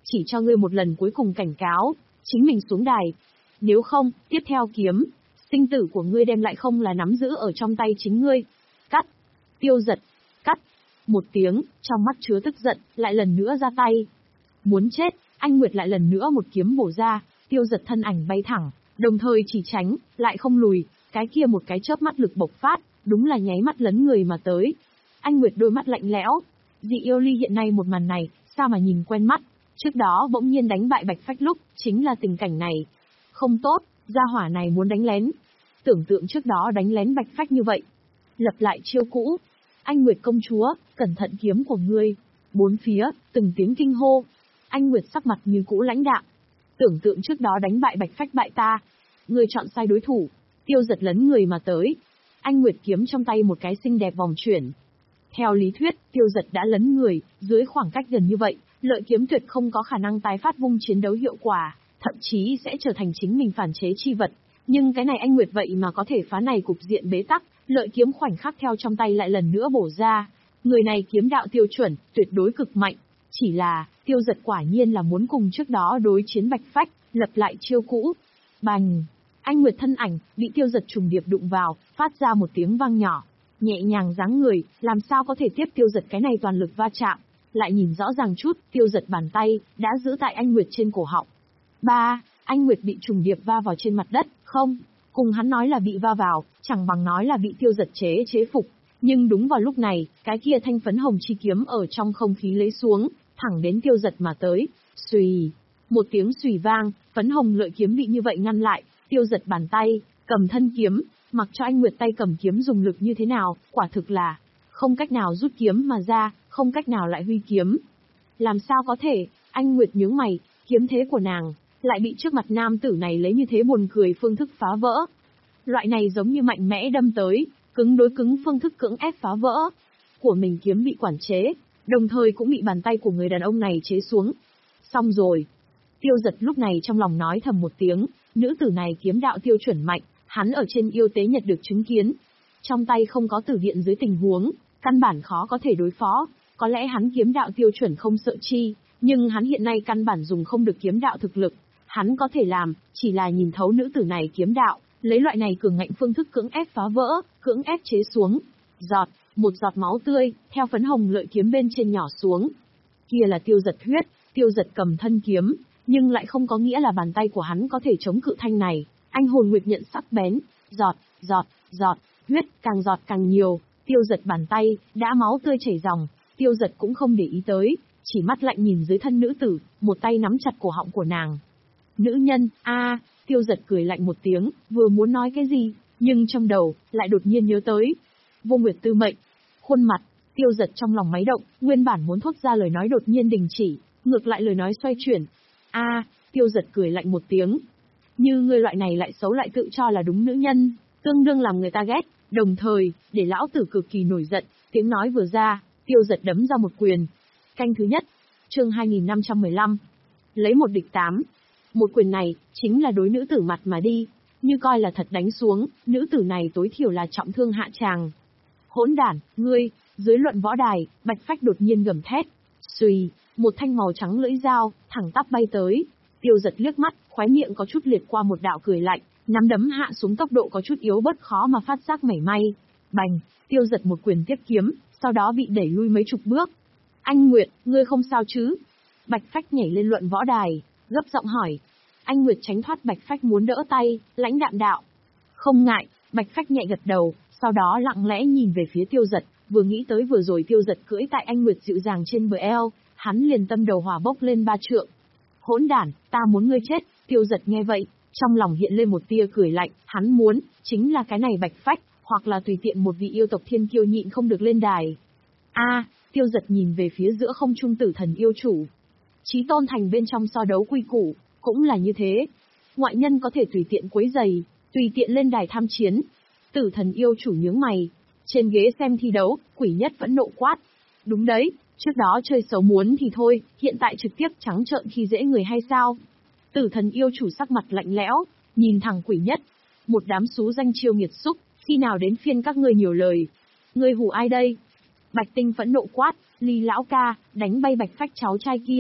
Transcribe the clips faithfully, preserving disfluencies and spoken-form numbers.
chỉ cho ngươi một lần cuối cùng cảnh cáo, chính mình xuống đài. Nếu không, tiếp theo kiếm, sinh tử của ngươi đem lại không là nắm giữ ở trong tay chính ngươi. Cắt. Tiêu Dật. Cắt. Một tiếng, trong mắt chứa tức giận, lại lần nữa ra tay. Muốn chết, Anh Nguyệt lại lần nữa một kiếm bổ ra, Tiêu Dật thân ảnh bay thẳng, đồng thời chỉ tránh, lại không lùi, cái kia một cái chớp mắt lực bộc phát, đúng là nháy mắt lấn người mà tới. Anh Nguyệt đôi mắt lạnh lẽo, Dị Yêu Ly hiện nay một màn này, sao mà nhìn quen mắt, trước đó bỗng nhiên đánh bại Bạch Phách lúc, chính là tình cảnh này. Không tốt, gia hỏa này muốn đánh lén. Tưởng tượng trước đó đánh lén Bạch Phách như vậy. Lập lại chiêu cũ. Anh Nguyệt công chúa, cẩn thận kiếm của ngươi. Bốn phía, từng tiếng kinh hô. Anh Nguyệt sắc mặt như cũ lãnh đạm. Tưởng tượng trước đó đánh bại Bạch Phách bại ta. Ngươi chọn sai đối thủ. Tiêu Dật lấn người mà tới. Anh Nguyệt kiếm trong tay một cái xinh đẹp vòng chuyển. Theo lý thuyết, Tiêu Dật đã lấn người, dưới khoảng cách gần như vậy, lợi kiếm tuyệt không có khả năng tái phát vung chiến đấu hiệu quả, thậm chí sẽ trở thành chính mình phản chế chi vật. Nhưng cái này Anh Nguyệt vậy mà có thể phá này cục diện bế tắc, lợi kiếm khoảnh khắc theo trong tay lại lần nữa bổ ra. Người này kiếm đạo tiêu chuẩn, tuyệt đối cực mạnh. Chỉ là, Tiêu Dật quả nhiên là muốn cùng trước đó đối chiến Bạch Phách, lập lại chiêu cũ. Bành! Anh Nguyệt thân ảnh, bị Tiêu Dật trùng điệp đụng vào, phát ra một tiếng vang nhỏ. Nhẹ nhàng dáng người, làm sao có thể tiếp Tiêu Dật cái này toàn lực va chạm. Lại nhìn rõ ràng chút, Tiêu Dật bàn tay, đã giữ tại Anh Nguyệt trên cổ họng. Ba, Anh Nguyệt bị trùng điệp va vào trên mặt đất, không, cùng hắn nói là bị va vào, chẳng bằng nói là bị Tiêu Dật chế chế phục. Nhưng đúng vào lúc này, cái kia thanh phấn hồng chi kiếm ở trong không khí lấy xuống, thẳng đến Tiêu Dật mà tới. Xùy, một tiếng xùy vang, phấn hồng lợi kiếm bị như vậy ngăn lại, Tiêu Dật bàn tay, cầm thân kiếm, mặc cho Anh Nguyệt tay cầm kiếm dùng lực như thế nào, quả thực là không cách nào rút kiếm mà ra, không cách nào lại huy kiếm. Làm sao có thể, Anh Nguyệt nhướng mày, kiếm thế của nàng, lại bị trước mặt nam tử này lấy như thế buồn cười phương thức phá vỡ. Loại này giống như mạnh mẽ đâm tới, cứng đối cứng phương thức cưỡng ép phá vỡ. Của mình kiếm bị quản chế, đồng thời cũng bị bàn tay của người đàn ông này chế xuống. Xong rồi. Tiêu Dật lúc này trong lòng nói thầm một tiếng, nữ tử này kiếm đạo tiêu chuẩn mạnh, hắn ở trên yêu tế nhật được chứng kiến. Trong tay không có tử điện dưới tình huống, căn bản khó có thể đối phó, có lẽ hắn kiếm đạo tiêu chuẩn không sợ chi, nhưng hắn hiện nay căn bản dùng không được kiếm đạo thực lực. Hắn có thể làm, chỉ là nhìn thấu nữ tử này kiếm đạo, lấy loại này cường ngạnh phương thức cưỡng ép phá vỡ, cưỡng ép chế xuống. Giọt, một giọt máu tươi, theo phấn hồng lợi kiếm bên trên nhỏ xuống. Kia là Tiêu Dật huyết, Tiêu Dật cầm thân kiếm, nhưng lại không có nghĩa là bàn tay của hắn có thể chống cự thanh này. Anh hồn nguyệt nhận sắc bén, giọt, giọt, giọt, huyết càng giọt càng nhiều, Tiêu Dật bàn tay, đã máu tươi chảy ròng, Tiêu Dật cũng không để ý tới, chỉ mắt lạnh nhìn dưới thân nữ tử, một tay nắm chặt cổ họng của nàng. Nữ nhân, a, à, Tiêu Dật cười lạnh một tiếng, vừa muốn nói cái gì, nhưng trong đầu, lại đột nhiên nhớ tới. Vô Nguyệt tư mệnh, khuôn mặt, Tiêu Dật trong lòng máy động, nguyên bản muốn thốt ra lời nói đột nhiên đình chỉ, ngược lại lời nói xoay chuyển. A, à, Tiêu Dật cười lạnh một tiếng. Như ngươi loại này lại xấu lại tự cho là đúng nữ nhân, tương đương làm người ta ghét, đồng thời, để lão tử cực kỳ nổi giận, tiếng nói vừa ra, Tiêu Dật đấm ra một quyền. Canh thứ nhất, chương hai nghìn năm trăm mười lăm. Lấy một địch tám. Một quyền này, chính là đối nữ tử mặt mà đi, như coi là thật đánh xuống, nữ tử này tối thiểu là trọng thương hạ tràng. Hỗn đản, ngươi, dưới luận võ đài, Bạch Phách đột nhiên gầm thét. Xùy, một thanh màu trắng lưỡi dao, thẳng tắp bay tới. Tiêu Dật liếc mắt, khóe miệng có chút liệt qua một đạo cười lạnh, nắm đấm hạ xuống tốc độ có chút yếu bớt khó mà phát giác mảy may. Bành, Tiêu Dật một quyền tiếp kiếm, sau đó bị đẩy lui mấy chục bước. Anh Nguyệt, ngươi không sao chứ? Bạch Phách nhảy lên luận võ đài, gấp giọng hỏi. Anh Nguyệt tránh thoát Bạch Phách muốn đỡ tay, lãnh đạm đạo. Không ngại, Bạch Phách nhẹ gật đầu, sau đó lặng lẽ nhìn về phía Tiêu Dật, vừa nghĩ tới vừa rồi Tiêu Dật cưỡi tại anh Nguyệt dịu dàng trên bờ eo, hắn liền tâm đầu hỏa bốc lên ba trượng. Hỗn đản, ta muốn ngươi chết, Tiêu Dật nghe vậy, trong lòng hiện lên một tia cười lạnh, hắn muốn, chính là cái này Bạch Phách, hoặc là tùy tiện một vị yêu tộc thiên kiêu nhịn không được lên đài. A, à, Tiêu Dật nhìn về phía giữa không trung tử thần yêu chủ. Chí tôn thành bên trong so đấu quy củ, cũng là như thế. Ngoại nhân có thể tùy tiện quấy giày, tùy tiện lên đài tham chiến. Tử thần yêu chủ nhướng mày, trên ghế xem thi đấu, Quỷ Nhất vẫn nộ quát. Đúng đấy, trước đó chơi xấu muốn thì thôi, hiện tại trực tiếp trắng trợn khi dễ người hay sao? Tử thần yêu chủ sắc mặt lạnh lẽo, nhìn thẳng Quỷ Nhất. Một đám xú danh chiêu nghiệt xúc, khi nào đến phiên các ngươi nhiều lời. Ngươi hù ai đây? Bạch Tinh vẫn nộ quát, Ly lão ca, đánh bay Bạch Phách cháu trai kia.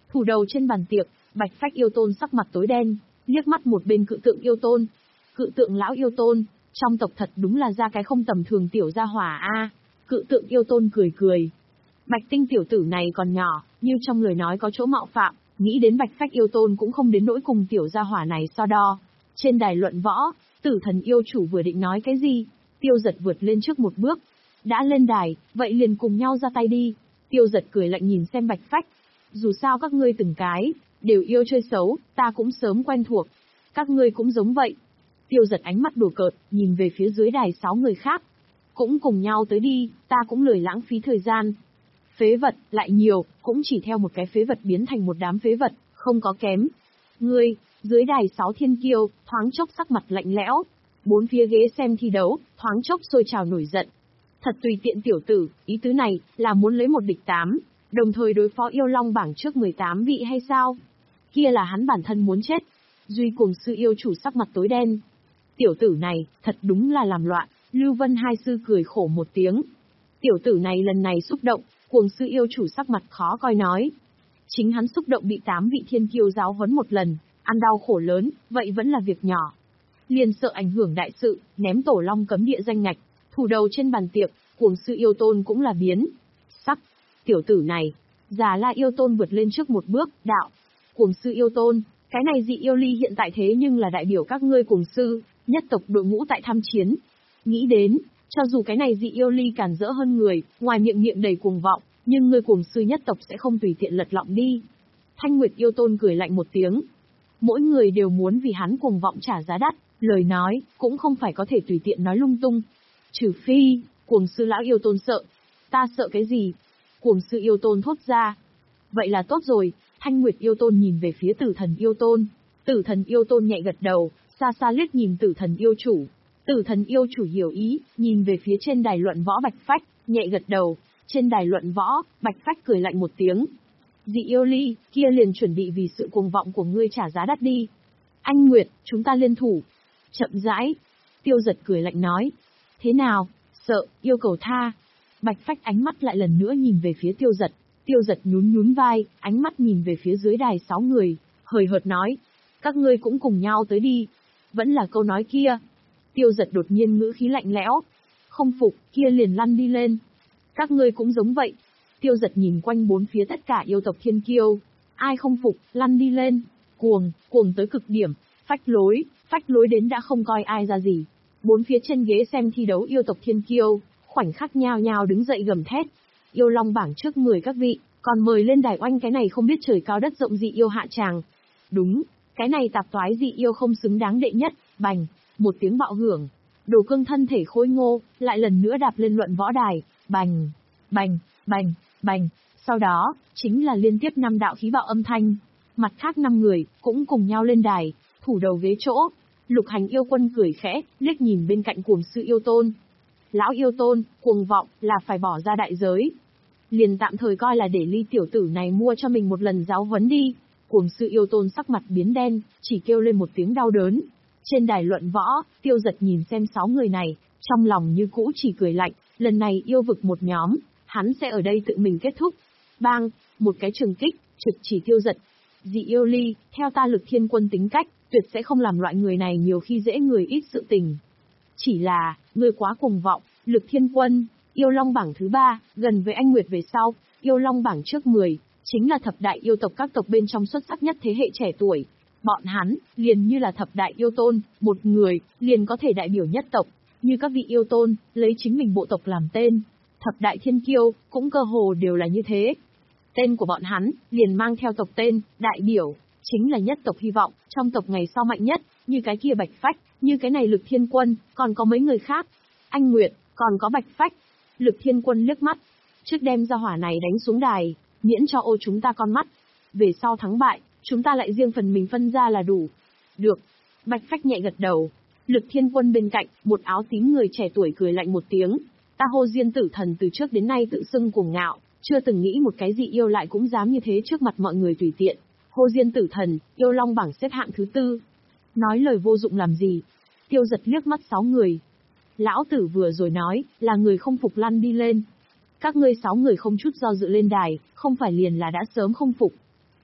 Thủ đầu trên bàn tiệc, Bạch Phách yêu tôn sắc mặt tối đen, liếc mắt một bên cự tượng yêu tôn. Cự tượng lão yêu tôn, trong tộc thật đúng là ra cái không tầm thường tiểu gia hỏa a. Cự tượng yêu tôn cười cười. Bạch Tinh tiểu tử này còn nhỏ, như trong lời nói có chỗ mạo phạm, nghĩ đến Bạch Phách yêu tôn cũng không đến nỗi cùng tiểu gia hỏa này so đo. Trên đài luận võ, Tử Thần yêu chủ vừa định nói cái gì, Tiêu Giật vượt lên trước một bước. Đã lên đài, vậy liền cùng nhau ra tay đi. Tiêu Giật cười lạnh nhìn xem Bạch Phách. Dù sao các ngươi từng cái, đều yêu chơi xấu, ta cũng sớm quen thuộc. Các ngươi cũng giống vậy. Tiêu Giật ánh mắt đùa cợt, nhìn về phía dưới đài sáu người khác. Cũng cùng nhau tới đi, ta cũng lười lãng phí thời gian. Phế vật, lại nhiều, cũng chỉ theo một cái phế vật biến thành một đám phế vật, không có kém. Ngươi, dưới đài sáu thiên kiêu, thoáng chốc sắc mặt lạnh lẽo. Bốn phía ghế xem thi đấu, thoáng chốc sôi trào nổi giận. Thật tùy tiện tiểu tử, ý tứ này, là muốn lấy một địch tám, đồng thời đối phó yêu long bảng trước mười tám vị hay sao? Kia là hắn bản thân muốn chết. Duy Cuồng sư yêu chủ sắc mặt tối đen. Tiểu tử này, thật đúng là làm loạn. Lưu Vân hai sư cười khổ một tiếng. Tiểu tử này lần này xúc động, Cuồng sư yêu chủ sắc mặt khó coi nói. Chính hắn xúc động bị tám vị thiên kiêu giáo huấn một lần, ăn đau khổ lớn, vậy vẫn là việc nhỏ. Liền sợ ảnh hưởng đại sự, ném tổ long cấm địa danh ngạch, thủ đầu trên bàn tiệc, Cuồng sư yêu tôn cũng là biến. Sắc, tiểu tử này, già la yêu tôn vượt lên trước một bước, đạo. Cuồng sư yêu tôn, cái này dị yêu ly hiện tại thế nhưng là đại biểu các ngươi cuồng sư, nhất tộc đội ngũ tại tham chiến. Nghĩ đến, cho dù cái này dị yêu ly cản rỡ hơn người, ngoài miệng miệng đầy cuồng vọng, nhưng ngươi cuồng sư nhất tộc sẽ không tùy tiện lật lọng đi. Thanh Nguyệt yêu tôn cười lạnh một tiếng. Mỗi người đều muốn vì hắn cuồng vọng trả giá đắt, lời nói, cũng không phải có thể tùy tiện nói lung tung. Trừ phi, cuồng sư lão yêu tôn sợ. Ta sợ cái gì? Cuồng sư yêu tôn thốt ra. Vậy là tốt rồi, Thanh Nguyệt yêu tôn nhìn về phía Tử Thần yêu tôn. Tử Thần yêu tôn nhẹ gật đầu, xa xa liếc nhìn Tử Thần yêu chủ. Tử Thần yêu chủ hiểu ý, nhìn về phía trên đài luận võ Bạch Phách, nhẹ gật đầu. Trên đài luận võ, Bạch Phách cười lạnh một tiếng. Dị yêu ly, kia liền chuẩn bị vì sự cuồng vọng của ngươi trả giá đắt đi. Anh Nguyệt, chúng ta liên thủ. Chậm rãi. Tiêu Giật cười lạnh nói. Thế nào, sợ, yêu cầu tha. Bạch Phách ánh mắt lại lần nữa nhìn về phía Tiêu Giật. Tiêu Giật nhún nhún vai, ánh mắt nhìn về phía dưới đài sáu người, hời hợt nói. Các ngươi cũng cùng nhau tới đi. Vẫn là câu nói kia. Tiêu Giật đột nhiên ngữ khí lạnh lẽo. Không phục, kia liền lăn đi lên. Các ngươi cũng giống vậy. Tiêu Giật nhìn quanh bốn phía tất cả yêu tộc thiên kiêu. Ai không phục, lăn đi lên. Cuồng, cuồng tới cực điểm. Phách lối, phách lối đến đã không coi ai ra gì. Bốn phía trên ghế xem thi đấu yêu tộc thiên kiêu, khoảnh khắc nhao nhao đứng dậy gầm thét. Yêu long bảng trước mười các vị, còn mời lên đài oanh cái này không biết trời cao đất rộng dị yêu hạ tràng. Đúng, cái này tạp toái dị yêu không xứng đáng đệ nhất, bành, một tiếng bạo hưởng. Đồ Cương thân thể khôi ngô, lại lần nữa đạp lên luận võ đài, bành, bành, bành, bành. Sau đó, chính là liên tiếp năm đạo khí bạo âm thanh. Mặt khác năm người, cũng cùng nhau lên đài, thủ đầu ghế chỗ. Lục Hành yêu quân cười khẽ, liếc nhìn bên cạnh cuồng sư yêu tôn. Lão yêu tôn, cuồng vọng, là phải bỏ ra đại giới. Liền tạm thời coi là để ly tiểu tử này mua cho mình một lần giáo huấn đi. Cuồng sư yêu tôn sắc mặt biến đen, chỉ kêu lên một tiếng đau đớn. Trên đài luận võ, Tiêu Giật nhìn xem sáu người này, trong lòng như cũ chỉ cười lạnh, lần này yêu vực một nhóm, hắn sẽ ở đây tự mình kết thúc. Bang, một cái trường kích, trực chỉ Tiêu Giật. Dị yêu ly, theo ta Lực Thiên Quân tính cách, tuyệt sẽ không làm loại người này nhiều khi dễ người ít sự tình. Chỉ là, người quá cuồng vọng, Lực Thiên Quân, yêu long bảng thứ ba, gần với anh Nguyệt về sau, yêu long bảng trước mười, chính là thập đại yêu tộc các tộc bên trong xuất sắc nhất thế hệ trẻ tuổi. Bọn hắn, liền như là thập đại yêu tôn, một người, liền có thể đại biểu nhất tộc, như các vị yêu tôn, lấy chính mình bộ tộc làm tên. Thập đại thiên kiêu, cũng cơ hồ đều là như thế. Tên của bọn hắn, liền mang theo tộc tên, đại biểu, chính là nhất tộc hy vọng, trong tộc ngày sau mạnh nhất, như cái kia Bạch Phách, như cái này Lực Thiên Quân, còn có mấy người khác. Anh Nguyệt, còn có Bạch Phách. Lực Thiên Quân liếc mắt, trước đem ra hỏa này đánh xuống đài, miễn cho ô chúng ta con mắt. Về sau thắng bại, chúng ta lại riêng phần mình phân ra là đủ. Được. Bạch Phách nhẹ gật đầu. Lực Thiên Quân bên cạnh, một áo tím người trẻ tuổi cười lạnh một tiếng. Ta Hô Diên Tử Thần từ trước đến nay tự xưng cuồng ngạo, chưa từng nghĩ một cái gì yêu lại cũng dám như thế trước mặt mọi người tùy tiện. Hô Diên Tử Thần, yêu long bảng xếp hạng thứ tư. Nói lời vô dụng làm gì? Tiêu Giật liếc mắt sáu người. Lão tử vừa rồi nói, là người không phục lăn đi lên. Các ngươi sáu người không chút do dự lên đài, không phải liền là đã sớm không phục.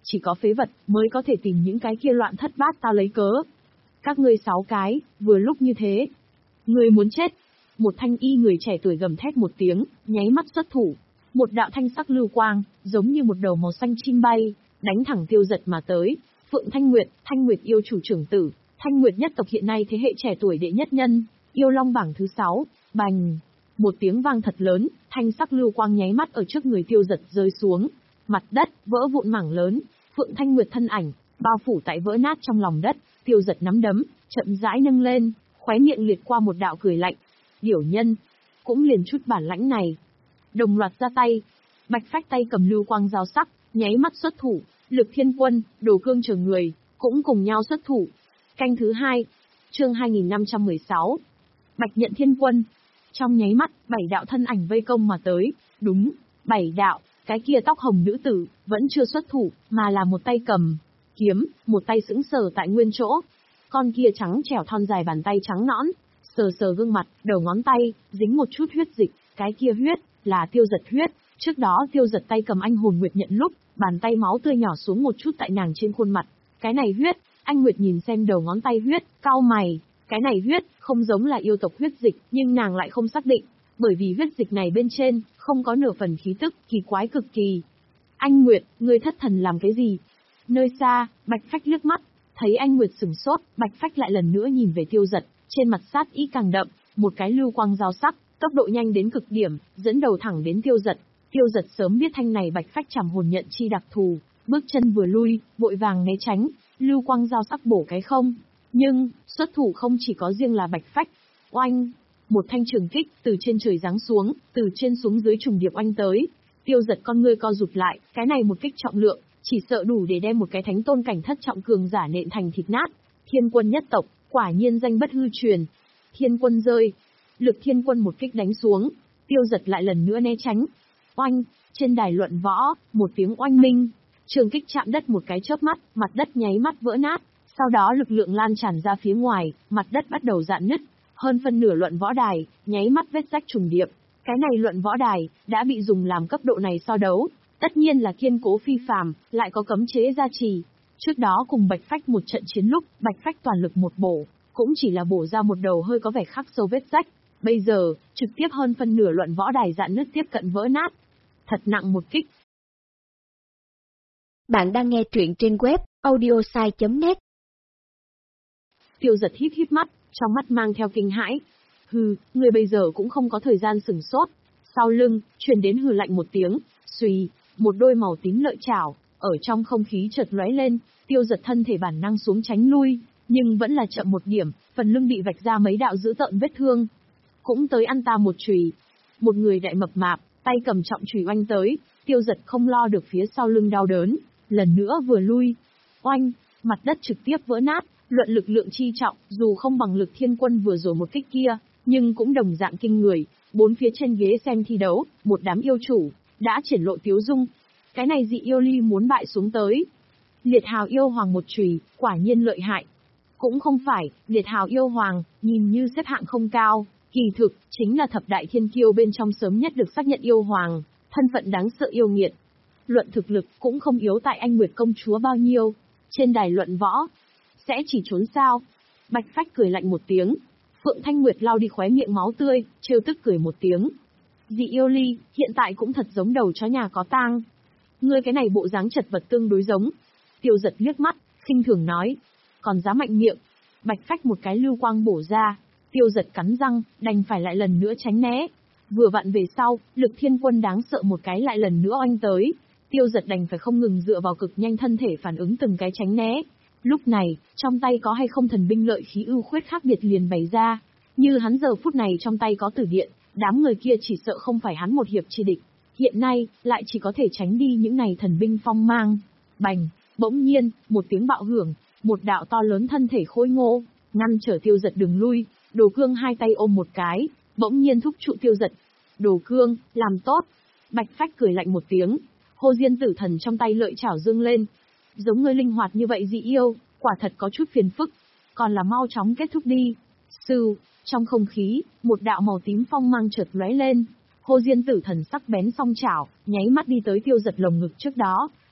chỉ có phế vật mới có thể tìm những cái kia loạn thất bát tao lấy cớ. Các ngươi sáu cái, vừa lúc như thế. Ngươi muốn chết. Một thanh y người trẻ tuổi gầm thét một tiếng, nháy mắt xuất thủ. Một đạo thanh sắc lưu quang, giống như một đầu màu xanh chim bay, đánh thẳng Tiêu Dật mà tới. Phượng Thanh Nguyệt, Thanh Nguyệt yêu chủ trưởng tử, Thanh Nguyệt nhất tộc hiện nay thế hệ trẻ tuổi đệ nhất nhân, yêu long bảng thứ sáu, bành. Một tiếng vang thật lớn, thanh sắc lưu quang nháy mắt ở trước người Tiêu Dật rơi xuống. Mặt đất, vỡ vụn mảng lớn, Phượng Thanh Nguyệt thân ảnh, bao phủ tại vỡ nát trong lòng đất, Tiêu Dật nắm đấm, chậm rãi nâng lên, khóe miệng liệt qua một đạo cười lạnh. Điểu nhân, cũng liền chút bản lãnh này. Đồng loạt ra tay, Bạch Phách tay cầm lưu quang dao sắc, nháy mắt xuất thủ, Lực Thiên Quân, Đồ Cương chờ người, cũng cùng nhau xuất thủ. Canh thứ hai, chương hai nghìn năm trăm mười sáu. Bạch Nhận Thiên Quân. Trong nháy mắt, bảy đạo thân ảnh vây công mà tới, đúng, bảy đạo, cái kia tóc hồng nữ tử, vẫn chưa xuất thủ, mà là một tay cầm kiếm, một tay sững sờ tại nguyên chỗ. Con kia trắng trẻo thon dài bàn tay trắng nõn, sờ sờ gương mặt, đầu ngón tay, dính một chút huyết dịch, cái kia huyết, là Tiêu Dật huyết. Trước đó Tiêu Dật tay cầm anh hồn nguyệt nhận lúc, bàn tay máu tươi nhỏ xuống một chút tại nàng trên khuôn mặt. Cái này huyết, anh Nguyệt nhìn xem đầu ngón tay huyết, cau mày, cái này huyết, không giống là yêu tộc huyết dịch, nhưng nàng lại không xác định, bởi vì huyết dịch này bên trên, không có nửa phần khí tức, kỳ quái cực kỳ. Anh Nguyệt, ngươi thất thần làm cái gì? Nơi xa, Bạch Phách liếc mắt, thấy anh Nguyệt sửng sốt, Bạch Phách lại lần nữa nhìn về Tiêu Dật, trên mặt sát ý càng đậm, một cái lưu quang dao sắc, tốc độ nhanh đến cực điểm, dẫn đầu thẳng đến Tiêu Dật. Tiêu Dật sớm biết thanh này Bạch Phách trảm hồn nhận chi đặc thù, bước chân vừa lui, vội vàng né tránh, lưu quang dao sắc bổ cái không. Nhưng, xuất thủ không chỉ có riêng là Bạch Phách. Oanh! Một thanh trường kích từ trên trời giáng xuống, từ trên xuống dưới trùng điệp oanh tới. Tiêu Dật con ngươi co rụt lại, cái này một kích trọng lượng, chỉ sợ đủ để đem một cái thánh tôn cảnh thất trọng cường giả nện thành thịt nát. Thiên Quân nhất tộc, quả nhiên danh bất hư truyền. Thiên Quân rơi. Lực Thiên Quân một kích đánh xuống, Tiêu Dật lại lần nữa né tránh. Oanh! Trên đài luận võ, một tiếng oanh minh. Trường kích chạm đất một cái chớp mắt, mặt đất nháy mắt vỡ nát. Sau đó lực lượng lan tràn ra phía ngoài, mặt đất bắt đầu rạn nứt. Hơn phân nửa luận võ đài, nháy mắt vết rách trùng điệp. Cái này luận võ đài, đã bị dùng làm cấp độ này so đấu. Tất nhiên là kiên cố phi phàm, lại có cấm chế gia trì. Trước đó cùng Bạch Phách một trận chiến lúc, Bạch Phách toàn lực một bổ, cũng chỉ là bổ ra một đầu hơi có vẻ khắc sâu vết rách. Bây giờ, trực tiếp hơn phân nửa luận võ đài rạn nứt tiếp cận vỡ nát. Thật nặng một kích. Bạn đang nghe truyện trên web audiosai chấm net. Tiêu Dật híp híp mắt, trong mắt mang theo kinh hãi. Hừ, người bây giờ cũng không có thời gian sửng sốt. Sau lưng, truyền đến hừ lạnh một tiếng, xuy, một đôi màu tím lợi chảo, ở trong không khí chợt lóe lên, Tiêu Dật thân thể bản năng xuống tránh lui, nhưng vẫn là chậm một điểm, phần lưng bị vạch ra mấy đạo dữ tợn vết thương. Cũng tới ăn ta một chùy. Một người đại mập mạp, tay cầm trọng chùy oanh tới, Tiêu Dật không lo được phía sau lưng đau đớn, lần nữa vừa lui. Oanh, mặt đất trực tiếp vỡ nát. Luận lực lượng chi trọng, dù không bằng Lực Thiên Quân vừa rồi một kích kia, nhưng cũng đồng dạng kinh người. Bốn phía trên ghế xem thi đấu, một đám yêu chủ, đã triển lộ tiếu dung. Cái này dị yêu ly muốn bại xuống tới. Liệt Hào yêu hoàng một chùy, quả nhiên lợi hại. Cũng không phải, Liệt Hào yêu hoàng, nhìn như xếp hạng không cao, kỳ thực, chính là thập đại thiên kiêu bên trong sớm nhất được xác nhận yêu hoàng, thân phận đáng sợ yêu nghiệt. Luận thực lực cũng không yếu tại anh Nguyệt công chúa bao nhiêu. Trên đài luận võ, sẽ chỉ trốn sao? Bạch Phách cười lạnh một tiếng. Phượng Thanh Nguyệt lau đi khóe miệng máu tươi, trêu tức cười một tiếng. Dị yêu ly, hiện tại cũng thật giống đầu chó nhà có tang. Ngươi cái này bộ dáng chật vật tương đối giống. Tiêu Dật liếc mắt, khinh thường nói. Còn dám mạnh miệng. Bạch Phách một cái lưu quang bổ ra. Tiêu Dật cắn răng, đành phải lại lần nữa tránh né. Vừa vặn về sau, Lực Thiên Quân đáng sợ một cái lại lần nữa oanh tới. Tiêu Dật đành phải không ngừng dựa vào cực nhanh thân thể phản ứng từng cái tránh né. Lúc này, trong tay có hay không thần binh lợi khí ưu khuyết khác biệt liền bày ra. Như hắn giờ phút này trong tay có tử điện, đám người kia chỉ sợ không phải hắn một hiệp chi địch. Hiện nay, lại chỉ có thể tránh đi những này thần binh phong mang. Bành, bỗng nhiên, một tiếng bạo hưởng, một đạo to lớn thân thể khôi ngô, ngăn trở Tiêu Dật đường lui. Đồ Cương hai tay ôm một cái, bỗng nhiên thúc trụ Tiêu Dật. Đồ Cương, làm tốt. Bạch Phách cười lạnh một tiếng, Hồ Diên Tử Thần trong tay lợi chảo dương lên. Giống ngươi linh hoạt như vậy dị yêu, quả thật có chút phiền phức. Còn là mau chóng kết thúc đi. Sư, trong không khí, một đạo màu tím phong mang chợt lóe lên. Hồ Diên Tử Thần sắc bén song chảo, nháy mắt đi tới Tiêu Dật lồng ngực trước đó.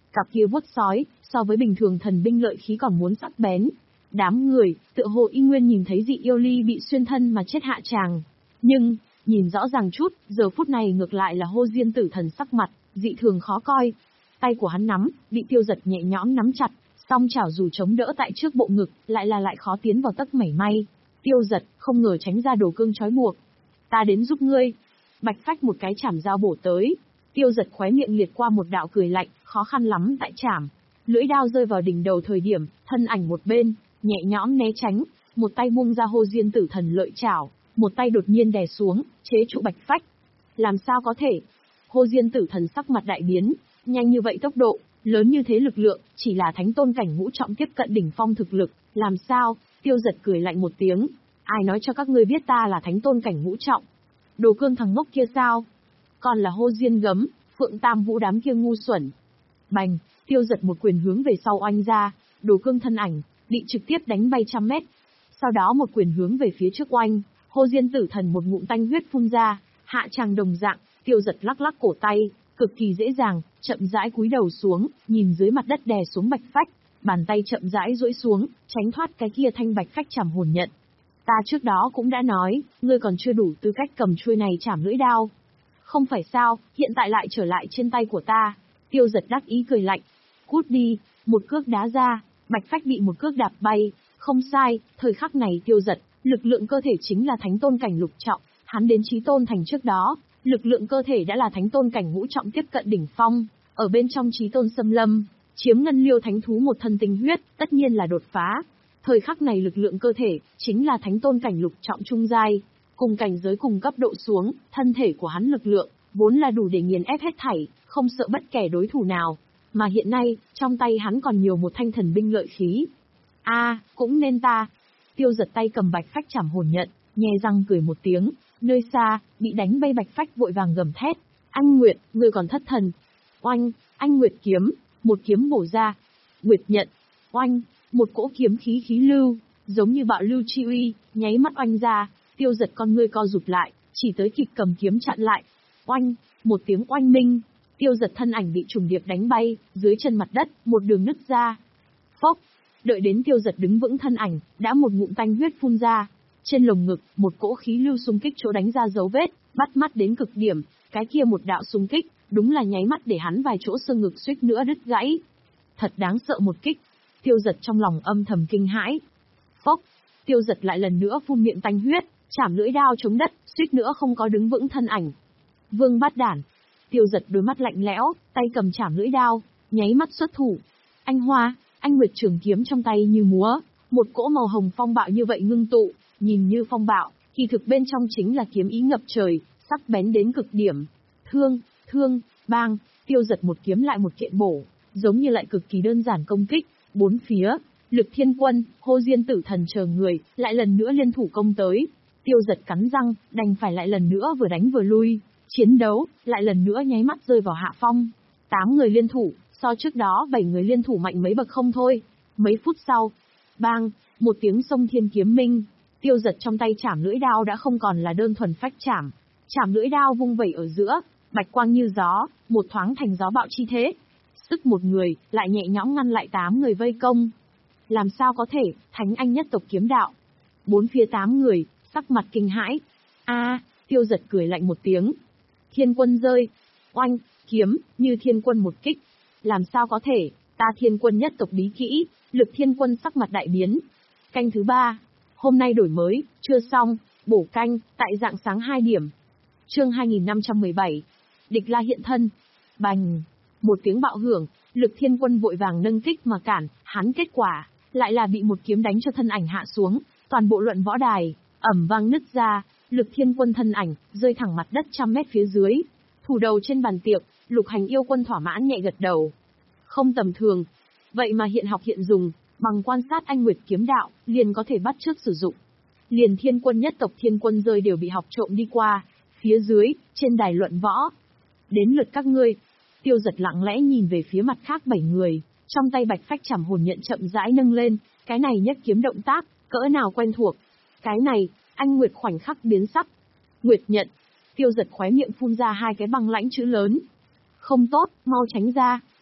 Cặp kia vuốt sói, so với bình thường thần binh lợi khí còn muốn sắc bén. Đám người, tựa hồ y nguyên nhìn thấy dị yêu ly bị xuyên thân mà chết hạ tràng. Nhưng, nhìn rõ ràng chút, giờ phút này ngược lại là Hô Diên Tử Thần sắc mặt, dị thường khó coi. Tay của hắn nắm, bị Tiêu Giật nhẹ nhõm nắm chặt, song chảo dù chống đỡ tại trước bộ ngực, lại là lại khó tiến vào tấc mảy may. Tiêu Giật, không ngờ tránh ra đồ cương trói buộc. Ta đến giúp ngươi. Bạch Phách một cái chảm dao bổ tới. Tiêu Giật khóe miệng liệt qua một đạo cười lạnh, khó khăn lắm tại chảm. Lưỡi đao rơi vào đỉnh đầu thời điểm, thân ảnh một bên, nhẹ nhõm né tránh, một tay buông ra Hô Diên Tử Thần lợi chảo, một tay đột nhiên đè xuống, chế trụ Bạch Phách. Làm sao có thể? Hô Diên Tử Thần sắc mặt đại biến, nhanh như vậy tốc độ, lớn như thế lực lượng, chỉ là thánh tôn cảnh ngũ trọng tiếp cận đỉnh phong thực lực, làm sao? Tiêu Giật cười lạnh một tiếng, ai nói cho các ngươi biết ta là thánh tôn cảnh ngũ trọng? Đồ cương thằng ngốc kia sao? Còn là Hô Diên gấm, Phượng Tam Vũ đám kia ngu xuẩn. Bành, Tiêu Giật một quyền hướng về sau oanh ra, đồ cương thân ảnh, bị trực tiếp đánh bay trăm mét. Sau đó một quyền hướng về phía trước oanh, Hô Diên Tử Thần một ngụm tanh huyết phun ra, hạ tràng đồng dạng, Tiêu Giật lắc lắc cổ tay, cực kỳ dễ dàng, chậm rãi cúi đầu xuống, nhìn dưới mặt đất đè xuống Bạch Phách, bàn tay chậm rãi duỗi xuống, tránh thoát cái kia thanh Bạch Phách chảm hồn nhận. Ta trước đó cũng đã nói, ngươi còn chưa đủ tư cách cầm chuôi này chảm lưỡi đao. Không phải sao, hiện tại lại trở lại trên tay của ta. Tiêu Giật đắc ý cười lạnh. Cút đi, một cước đá ra, Bạch Phách bị một cước đạp bay. Không sai, thời khắc này Tiêu Giật, lực lượng cơ thể chính là thánh tôn cảnh lục trọng, hắn đến chí tôn thành trước đó, lực lượng cơ thể đã là thánh tôn cảnh ngũ trọng tiếp cận đỉnh phong, ở bên trong chí tôn xâm lâm, chiếm ngân liêu thánh thú một thân tinh huyết, tất nhiên là đột phá. Thời khắc này lực lượng cơ thể, chính là thánh tôn cảnh lục trọng trung giai, cùng cảnh giới cùng cấp độ xuống, thân thể của hắn lực lượng, vốn là đủ để nghiền ép hết thảy, không sợ bất kể đối thủ nào. Mà hiện nay, trong tay hắn còn nhiều một thanh thần binh lợi khí. A, à, cũng nên ta. Tiêu Giật tay cầm Bạch Phách chảm hồn nhận, nhe răng cười một tiếng, nơi xa, bị đánh bay Bạch Phách vội vàng gầm thét. Anh Nguyệt, ngươi còn thất thần. Oanh, anh Nguyệt kiếm, một kiếm bổ ra. Nguyệt nhận, oanh, một cỗ kiếm khí khí lưu, giống như bạo lưu chi uy, nháy mắt oanh ra. Tiêu Giật con ngươi co rụt lại, chỉ tới kịp cầm kiếm chặn lại. Oanh, một tiếng oanh minh, Tiêu Giật thân ảnh bị trùng điệp đánh bay, dưới chân mặt đất, một đường nứt ra. Phốc, đợi đến Tiêu Giật đứng vững thân ảnh, đã một ngụm tanh huyết phun ra. Trên lồng ngực, một cỗ khí lưu xung kích chỗ đánh ra dấu vết, bắt mắt đến cực điểm, cái kia một đạo xung kích, đúng là nháy mắt để hắn vài chỗ xương ngực suýt nữa đứt gãy. Thật đáng sợ một kích. Tiêu Giật trong lòng âm thầm kinh hãi. Phốc, Tiêu Giật lại lần nữa phun miệng tanh huyết, chảm lưỡi đao chống đất, suýt nữa không có đứng vững thân ảnh. Vương Bát Đản. Tiêu Giật đôi mắt lạnh lẽo, tay cầm chảm lưỡi đao, nháy mắt xuất thủ. Anh Hoa, anh Nguyệt trường kiếm trong tay như múa, một cỗ màu hồng phong bạo như vậy ngưng tụ, nhìn như phong bạo, kỳ thực bên trong chính là kiếm ý ngập trời, sắc bén đến cực điểm. Thương, thương, bang, Tiêu Giật một kiếm lại một kiện bổ, giống như lại cực kỳ đơn giản công kích, bốn phía, Lực Thiên Quân, Hô Diên Tử Thần chờ người, lại lần nữa liên thủ công tới. Tiêu Giật cắn răng, đành phải lại lần nữa vừa đánh vừa lui, chiến đấu, lại lần nữa nháy mắt rơi vào hạ phong. Tám người liên thủ, so trước đó bảy người liên thủ mạnh mấy bậc không thôi. Mấy phút sau, bang, một tiếng sông thiên kiếm minh, Tiêu Giật trong tay chảm lưỡi đao đã không còn là đơn thuần phách chảm. Chảm lưỡi đao vung vẩy ở giữa, bạch quang như gió, một thoáng thành gió bạo chi thế. Sức một người, lại nhẹ nhõm ngăn lại tám người vây công. Làm sao có thể, Thánh Anh nhất tộc kiếm đạo. Bốn phía tám người, sắc mặt kinh hãi. A, Tiêu Giật cười lạnh một tiếng. Thiên Quân rơi. Oanh, kiếm, như Thiên Quân một kích. Làm sao có thể, ta Thiên Quân nhất tộc bí kỹ, Lực Thiên Quân sắc mặt đại biến. Canh thứ ba. Hôm nay đổi mới, chưa xong, bổ canh, tại dạng sáng hai điểm. Chương hai nghìn năm trăm mười bảy. Địch La hiện thân. Bành. Một tiếng bạo hưởng, Lực Thiên Quân vội vàng nâng kích mà cản, hắn kết quả, lại là bị một kiếm đánh cho thân ảnh hạ xuống, toàn bộ luận võ đài, ẩm vang nứt ra, Lực Thiên Quân thân ảnh, rơi thẳng mặt đất trăm mét phía dưới. Thủ đầu trên bàn tiệc, Lục Hành yêu quân thỏa mãn nhẹ gật đầu. Không tầm thường. Vậy mà hiện học hiện dùng, bằng quan sát anh Nguyệt kiếm đạo, liền có thể bắt chước sử dụng. Liền Thiên Quân nhất tộc Thiên Quân rơi đều bị học trộm đi qua, phía dưới, trên đài luận võ. Đến lượt các ngươi. Tiêu Giật lặng lẽ nhìn về phía mặt khác bảy người, trong tay Bạch Phách chảm hồn nhận chậm rãi nâng lên, cái này nhất kiếm động tác, cỡ nào quen thuộc. Cái này, anh Nguyệt khoảnh khắc biến sắc. Nguyệt nhận. Tiêu Giật khóe miệng phun ra hai cái băng lãnh chữ lớn. Không tốt, mau tránh ra.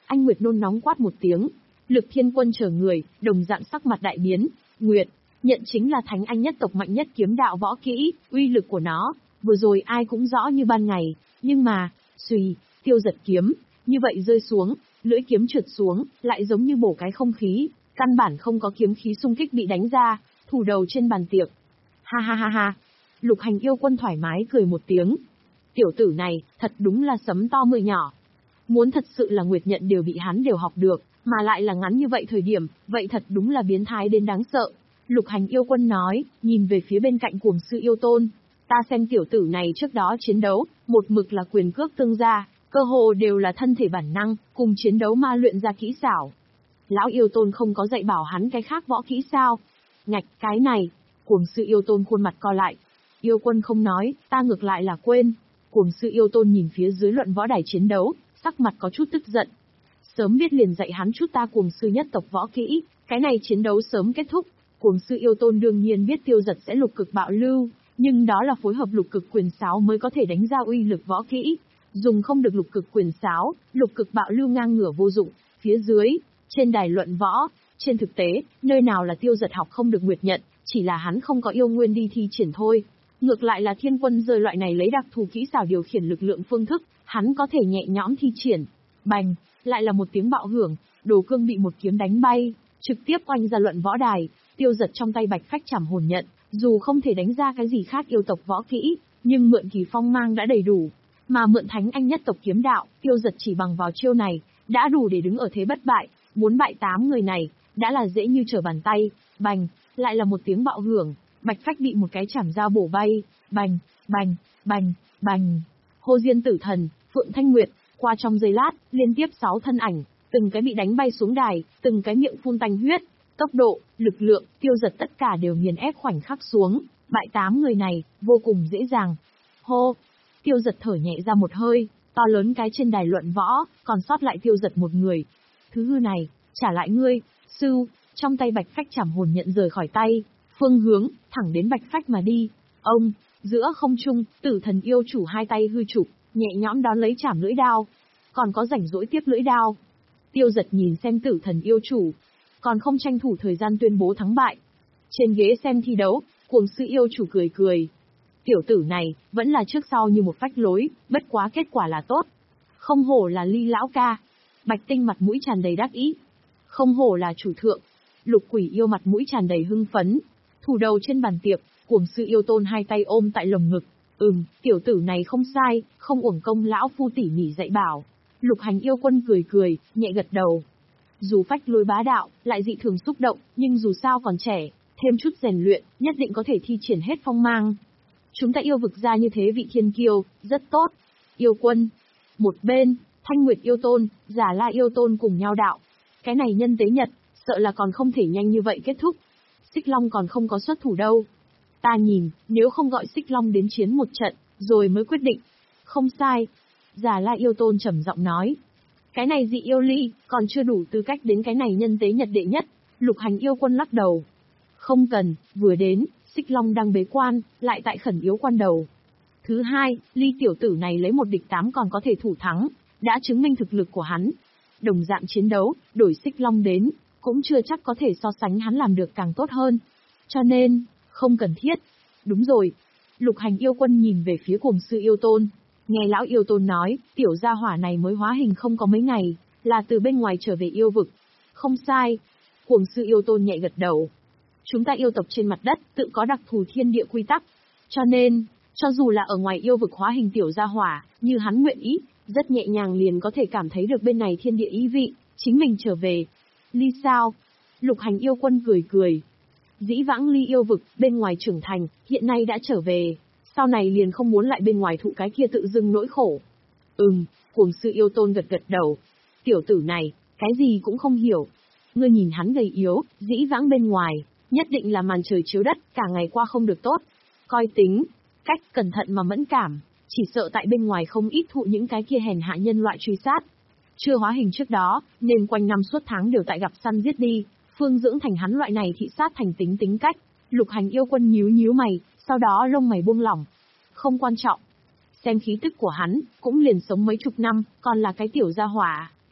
Anh Nguyệt nôn nóng quát một tiếng. Lực Thiên Quân chờ người, đồng dạng sắc mặt đại biến. Nguyệt, nhận chính là thánh anh nhất tộc mạnh nhất kiếm đạo võ kỹ, uy lực của nó, vừa rồi ai cũng rõ như ban ngày, nhưng mà, xùy, tiêu giật kiếm, như vậy rơi xuống, lưỡi kiếm trượt xuống, lại giống như bổ cái không khí, căn bản không có kiếm khí xung kích bị đánh ra, thủ đầu trên bàn tiệc. Ha ha ha ha, Lục Hành Yêu Quân thoải mái cười một tiếng. Tiểu tử này, thật đúng là sấm to mưa nhỏ. Muốn thật sự là Nguyệt nhận đều bị hắn đều học được, mà lại là ngắn như vậy thời điểm, vậy thật đúng là biến thái đến đáng sợ. Lục Hành Yêu Quân nói, nhìn về phía bên cạnh Cuồng Sư Yêu Tôn. Ta xem tiểu tử này trước đó chiến đấu, một mực là quyền cước tương gia, cơ hồ đều là thân thể bản năng, cùng chiến đấu ma luyện ra kỹ xảo. Lão Yêu Tôn không có dạy bảo hắn cái khác võ kỹ sao? Ngạch, cái này. Cuồng Sư Yêu Tôn khuôn mặt co lại. Yêu Quân không nói, ta ngược lại là quên. Cuồng Sư Yêu Tôn nhìn phía dưới luận võ đài chiến đấu, sắc mặt có chút tức giận. Sớm biết liền dạy hắn chút ta Cuồng Sư nhất tộc võ kỹ, cái này chiến đấu sớm kết thúc. Cuồng Sư Yêu Tôn đương nhiên biết Tiêu Giật sẽ lục cực bạo lưu, nhưng đó là phối hợp lục cực quyền sáo mới có thể đánh ra uy lực võ kỹ. Dùng không được lục cực quyền sáo, lục cực bạo lưu ngang ngửa vô dụng. Phía dưới, trên đài luận võ, trên thực tế, nơi nào là Tiêu Giật học không được Nguyệt nhận, chỉ là hắn không có yêu nguyên đi thi triển thôi. Ngược lại là Thiên Quân rơi loại này lấy đặc thù kỹ xảo điều khiển lực lượng phương thức, hắn có thể nhẹ nhõm thi triển. Bành, lại là một tiếng bạo hưởng, Đồ Cương bị một kiếm đánh bay, trực tiếp oanh ra luận võ đài. Tiêu Giật trong tay Bạch Phách Trảm Hồn Nhận, dù không thể đánh ra cái gì khác yêu tộc võ kỹ, nhưng mượn kỳ phong mang đã đầy đủ, mà mượn thánh anh nhất tộc kiếm đạo, Tiêu Giật chỉ bằng vào chiêu này, đã đủ để đứng ở thế bất bại, muốn bại tám người này, đã là dễ như trở bàn tay. Bành, lại là một tiếng bạo hưởng, Bạch Phách bị một cái chảm dao bổ bay, bành, bành, bành, bành. Hô Diên Tử Thần, Phượng Thanh Nguyệt, qua trong giây lát, liên tiếp sáu thân ảnh, từng cái bị đánh bay xuống đài, từng cái miệng phun tanh huyết. Tốc độ, lực lượng, Tiêu Giật tất cả đều nghiền ép khoảnh khắc xuống, bại tám người này, vô cùng dễ dàng. Hô, Tiêu Giật thở nhẹ ra một hơi, to lớn cái trên đài luận võ, còn sót lại Tiêu Giật một người. Thứ hư này, trả lại ngươi, sư, trong tay Bạch Phách Trảm Hồn Nhận rời khỏi tay, phương hướng, thẳng đến Bạch Phách mà đi. Ông, giữa không trung, Tử Thần yêu chủ hai tay hư chụp, nhẹ nhõm đón lấy chảm lưỡi đao. Còn có rảnh rỗi tiếp lưỡi đao. Tiêu Giật nhìn xem Tử Thần yêu chủ, còn không tranh thủ thời gian tuyên bố thắng bại. Trên ghế xem thi đấu, Cuồng Sư yêu chủ cười cười. Tiểu tử này, vẫn là trước sau như một phách lối, bất quá kết quả là tốt. Không hổ là Ly lão ca. Bạch Tinh mặt mũi tràn đầy đắc ý. Không hổ là chủ thượng. Lục Quỷ yêu mặt mũi tràn đầy hưng phấn. Thủ đầu trên bàn tiệc, Cuồng Sư yêu tôn hai tay ôm tại lồng ngực. Ừm, tiểu tử này không sai, không uổng công lão phu tỉ mỉ dạy bảo. Lục Hành Yêu Quân cười cười, nhẹ gật đầu. Dù phách lối bá đạo, lại dị thường xúc động, nhưng dù sao còn trẻ, thêm chút rèn luyện, nhất định có thể thi triển hết phong mang. Chúng ta yêu vực ra như thế vị thiên kiêu, rất tốt. Yêu Quân. Một bên, Thanh Nguyệt Yêu Tôn, Giả La Yêu Tôn cùng nhau đạo. Cái này nhân tế nhật, sợ là còn không thể nhanh như vậy kết thúc. Xích Long còn không có xuất thủ đâu. Ta nhìn, nếu không gọi Xích Long đến chiến một trận, rồi mới quyết định. Không sai. Giả La Yêu Tôn trầm giọng nói. Cái này dị yêu ly, còn chưa đủ tư cách đến cái này nhân tế nhật đệ nhất. Lục Hành Yêu Quân lắc đầu. Không cần, vừa đến, Xích Long đang bế quan, lại tại khẩn yếu quan đầu. Thứ hai, ly tiểu tử này lấy một địch tám còn có thể thủ thắng, đã chứng minh thực lực của hắn. Đồng dạng chiến đấu, đổi Xích Long đến, cũng chưa chắc có thể so sánh hắn làm được càng tốt hơn. Cho nên, không cần thiết. Đúng rồi. Lục Hành Yêu Quân nhìn về phía Cuồng Sư Yêu Tôn. Nghe lão yêu tôn nói, tiểu gia hỏa này mới hóa hình không có mấy ngày, là từ bên ngoài trở về yêu vực. Không sai. Cuồng Sư Yêu Tôn nhẹ gật đầu. Chúng ta yêu tộc trên mặt đất, tự có đặc thù thiên địa quy tắc. Cho nên, cho dù là ở ngoài yêu vực hóa hình tiểu gia hỏa, như hắn nguyện ý, rất nhẹ nhàng liền có thể cảm thấy được bên này thiên địa ý vị, chính mình trở về. Ly sao? Lục Hành Yêu Quân cười cười. Dĩ vãng ly yêu vực, bên ngoài trưởng thành, hiện nay đã trở về. Sau này liền không muốn lại bên ngoài thụ cái kia tự dưng nỗi khổ. Ừm, Cuồng Sư Yêu Tôn gật gật đầu. Tiểu tử này, cái gì cũng không hiểu. Ngươi nhìn hắn gầy yếu, dĩ vãng bên ngoài, nhất định là màn trời chiếu đất, cả ngày qua không được tốt. Coi tính, cách cẩn thận mà mẫn cảm, chỉ sợ tại bên ngoài không ít thụ những cái kia hèn hạ nhân loại truy sát. Chưa hóa hình trước đó, nên quanh năm suốt tháng đều tại gặp săn giết đi, phương dưỡng thành hắn loại này thị sát thành tính tính cách. Lục Hành Yêu Quân nhíu nhíu mày, sau đó lông mày buông lỏng. Không quan trọng. Xem khí tức của hắn, cũng liền sống mấy chục năm, còn là cái tiểu gia hỏa,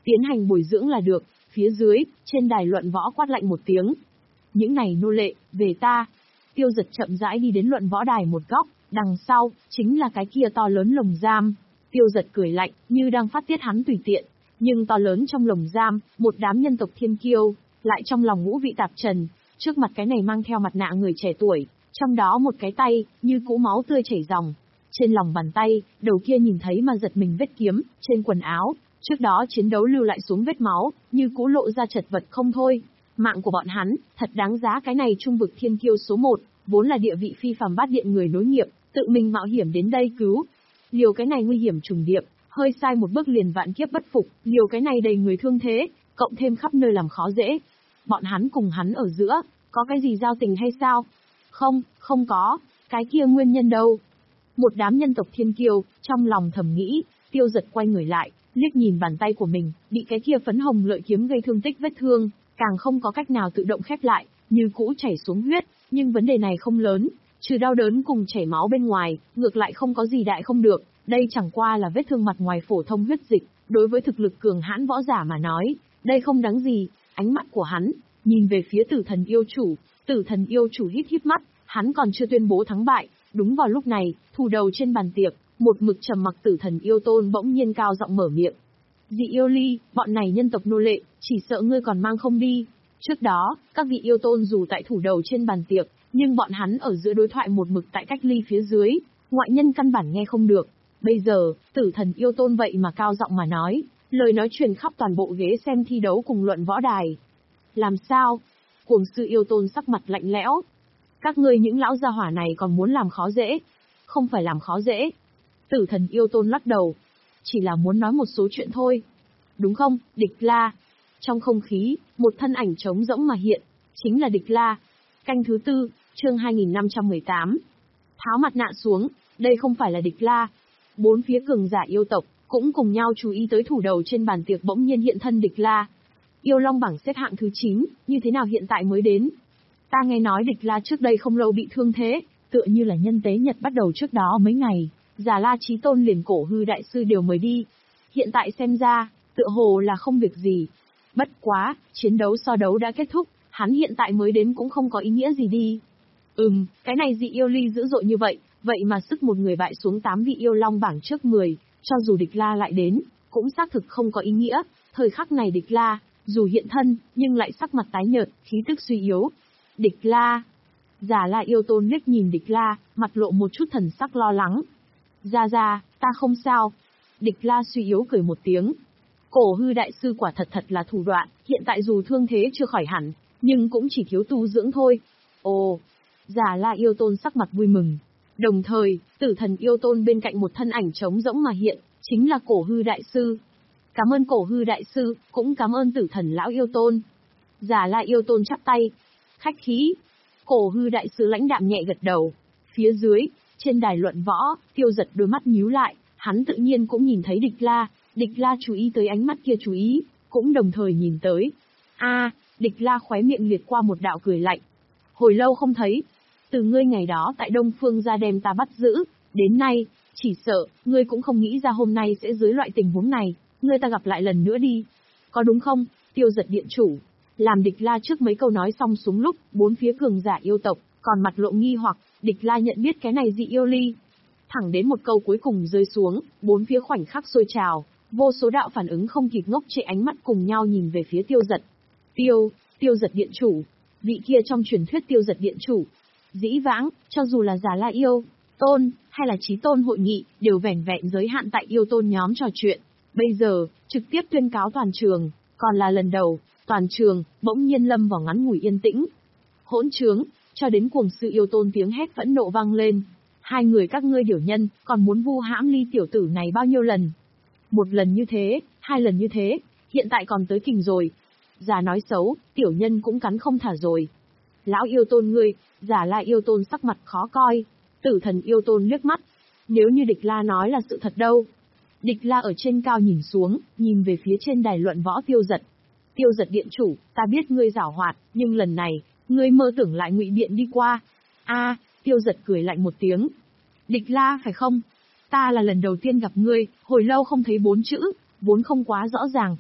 tiến hành bồi dưỡng là được. Phía dưới, trên đài luận võ quát lạnh một tiếng. Những này nô lệ, về ta. Tiêu Giật chậm rãi đi đến luận võ đài một góc, đằng sau, chính là cái kia to lớn lồng giam. Tiêu Giật cười lạnh, như đang phát tiết hắn tùy tiện. Nhưng to lớn trong lồng giam, một đám nhân tộc thiên kiêu, lại trong lòng ngũ vị tạp trần. Trước mặt cái này mang theo mặt nạ người trẻ tuổi, trong đó một cái tay, như cũ máu tươi chảy ròng. Trên lòng bàn tay, đầu kia nhìn thấy mà giật mình vết kiếm, trên quần áo, trước đó chiến đấu lưu lại xuống vết máu, như cũ lộ ra chật vật không thôi. Mạng của bọn hắn, thật đáng giá. Cái này trung vực thiên kiêu số một, vốn là địa vị phi phàm bát điện người nối nghiệp, tự mình mạo hiểm đến đây cứu. Liều cái này nguy hiểm trùng điệp, hơi sai một bước liền vạn kiếp bất phục, liều cái này đầy người thương thế, cộng thêm khắp nơi làm khó dễ. Bọn hắn cùng hắn ở giữa, có cái gì giao tình hay sao? Không, không có, cái kia nguyên nhân đâu? Một đám nhân tộc thiên kiêu, trong lòng thầm nghĩ. Tiêu Giật quay người lại, liếc nhìn bàn tay của mình, bị cái kia phấn hồng lợi kiếm gây thương tích vết thương, càng không có cách nào tự động khép lại, như cũ chảy xuống huyết, nhưng vấn đề này không lớn, trừ đau đớn cùng chảy máu bên ngoài, ngược lại không có gì đại không được, đây chẳng qua là vết thương mặt ngoài phổ thông huyết dịch, đối với thực lực cường hãn võ giả mà nói, đây không đáng gì. Ánh mắt của hắn nhìn về phía Tử Thần yêu chủ, Tử Thần yêu chủ hít hít mắt, hắn còn chưa tuyên bố thắng bại. Đúng vào lúc này, thủ đầu trên bàn tiệc, một mực trầm mặc Tử Thần yêu tôn bỗng nhiên cao giọng mở miệng. Dị yêu ly, bọn này nhân tộc nô lệ, chỉ sợ ngươi còn mang không đi. Trước đó, các vị yêu tôn dù tại thủ đầu trên bàn tiệc, nhưng bọn hắn ở giữa đối thoại một mực tại cách ly phía dưới, ngoại nhân căn bản nghe không được. Bây giờ, Tử Thần yêu tôn vậy mà cao giọng mà nói, lời nói truyền khắp toàn bộ ghế xem thi đấu cùng luận võ đài. Làm sao? Cuồng sư yêu tôn sắc mặt lạnh lẽo. Các ngươi những lão gia hỏa này còn muốn làm khó dễ? Không phải làm khó dễ. Tử Thần yêu tôn lắc đầu. Chỉ là muốn nói một số chuyện thôi. Đúng không, Địch La? Trong không khí, một thân ảnh trống rỗng mà hiện, chính là Địch La. Canh thứ tư, chương hai nghìn năm trăm mười tám. Tháo mặt nạ xuống, đây không phải là Địch La. Bốn phía cường giả yêu tộc, cũng cùng nhau chú ý tới thủ đầu trên bàn tiệc bỗng nhiên hiện thân Địch La. Yêu Long bảng xếp hạng thứ chín, như thế nào hiện tại mới đến? Ta nghe nói Địch La trước đây không lâu bị thương thế, tựa như là nhân tế nhật bắt đầu trước đó mấy ngày, Già La Chí Tôn liền Cổ Hư đại sư đều mời đi. Hiện tại xem ra, tựa hồ là không việc gì. Bất quá, chiến đấu so đấu đã kết thúc, hắn hiện tại mới đến cũng không có ý nghĩa gì đi. Ừm, cái này dị yêu ly dữ dội như vậy, vậy mà sức một người bại xuống tám vị yêu long bảng trước mười, cho dù Địch La lại đến, cũng xác thực không có ý nghĩa. Thời khắc này Địch La, dù hiện thân, nhưng lại sắc mặt tái nhợt, khí tức suy yếu. Địch La. Già La yêu tôn liếc nhìn Địch La, mặt lộ một chút thần sắc lo lắng. Ra ra, ta không sao. Địch La suy yếu cười một tiếng. Cổ Hư đại sư quả thật thật là thủ đoạn, hiện tại dù thương thế chưa khỏi hẳn, nhưng cũng chỉ thiếu tu dưỡng thôi. Ồ. Già La yêu tôn sắc mặt vui mừng. Đồng thời, Tử Thần yêu tôn bên cạnh một thân ảnh trống rỗng mà hiện, chính là Cổ Hư đại sư. Cảm ơn Cổ Hư đại sư, cũng cảm ơn Tử Thần lão yêu tôn. Già La yêu tôn chắp tay. Khách khí. Cổ Hư đại sư lãnh đạm nhẹ gật đầu. Phía dưới, trên đài luận võ, Tiêu Giật đôi mắt nhíu lại, hắn tự nhiên cũng nhìn thấy Địch La, Địch La chú ý tới ánh mắt kia chú ý, cũng đồng thời nhìn tới. A, à, Địch La khóe miệng liệt qua một đạo cười lạnh. Hồi lâu không thấy, từ ngươi ngày đó tại Đông Phương ra đem ta bắt giữ, đến nay, chỉ sợ, ngươi cũng không nghĩ ra hôm nay sẽ dưới loại tình huống này, ngươi ta gặp lại lần nữa đi. Có đúng không, Tiêu Giật điện chủ? Làm Địch La trước mấy câu nói xong xuống lúc, bốn phía cường giả yêu tộc, còn mặt lộ nghi hoặc, Địch La nhận biết cái này dị yêu ly. Thẳng đến một câu cuối cùng rơi xuống, bốn phía khoảnh khắc sôi trào, vô số đạo phản ứng không kịp ngốc trệ ánh mắt cùng nhau nhìn về phía Tiêu Giật. Tiêu, Tiêu Giật điện chủ, vị kia trong truyền thuyết Tiêu Giật điện chủ. Dĩ vãng, cho dù là Già La yêu tôn, hay là Chí Tôn hội nghị, đều vẻn vẹn giới hạn tại yêu tôn nhóm trò chuyện. Bây giờ, trực tiếp tuyên cáo toàn trường, còn là lần đầu, toàn trường, bỗng nhiên lâm vào ngắn ngủi yên tĩnh. Hỗn trướng, cho đến cuồng sư yêu tôn tiếng hét phẫn nộ vang lên. Hai người các ngươi điểu nhân, còn muốn vu hãm ly tiểu tử này bao nhiêu lần? Một lần như thế, hai lần như thế, hiện tại còn tới kình rồi. Già nói xấu, tiểu nhân cũng cắn không thả rồi. Lão yêu tôn ngươi, Già La yêu tôn sắc mặt khó coi. Tử Thần yêu tôn liếc mắt. Nếu như Địch La nói là sự thật đâu? Địch La ở trên cao nhìn xuống, nhìn về phía trên đài luận võ Tiêu Giật. Tiêu Giật điện chủ, ta biết ngươi giảo hoạt, nhưng lần này, ngươi mơ tưởng lại ngụy biện đi qua. A, à, Tiêu Giật cười lạnh một tiếng. Địch La phải không? Ta là lần đầu tiên gặp ngươi, hồi lâu không thấy bốn chữ, vốn không quá rõ ràng.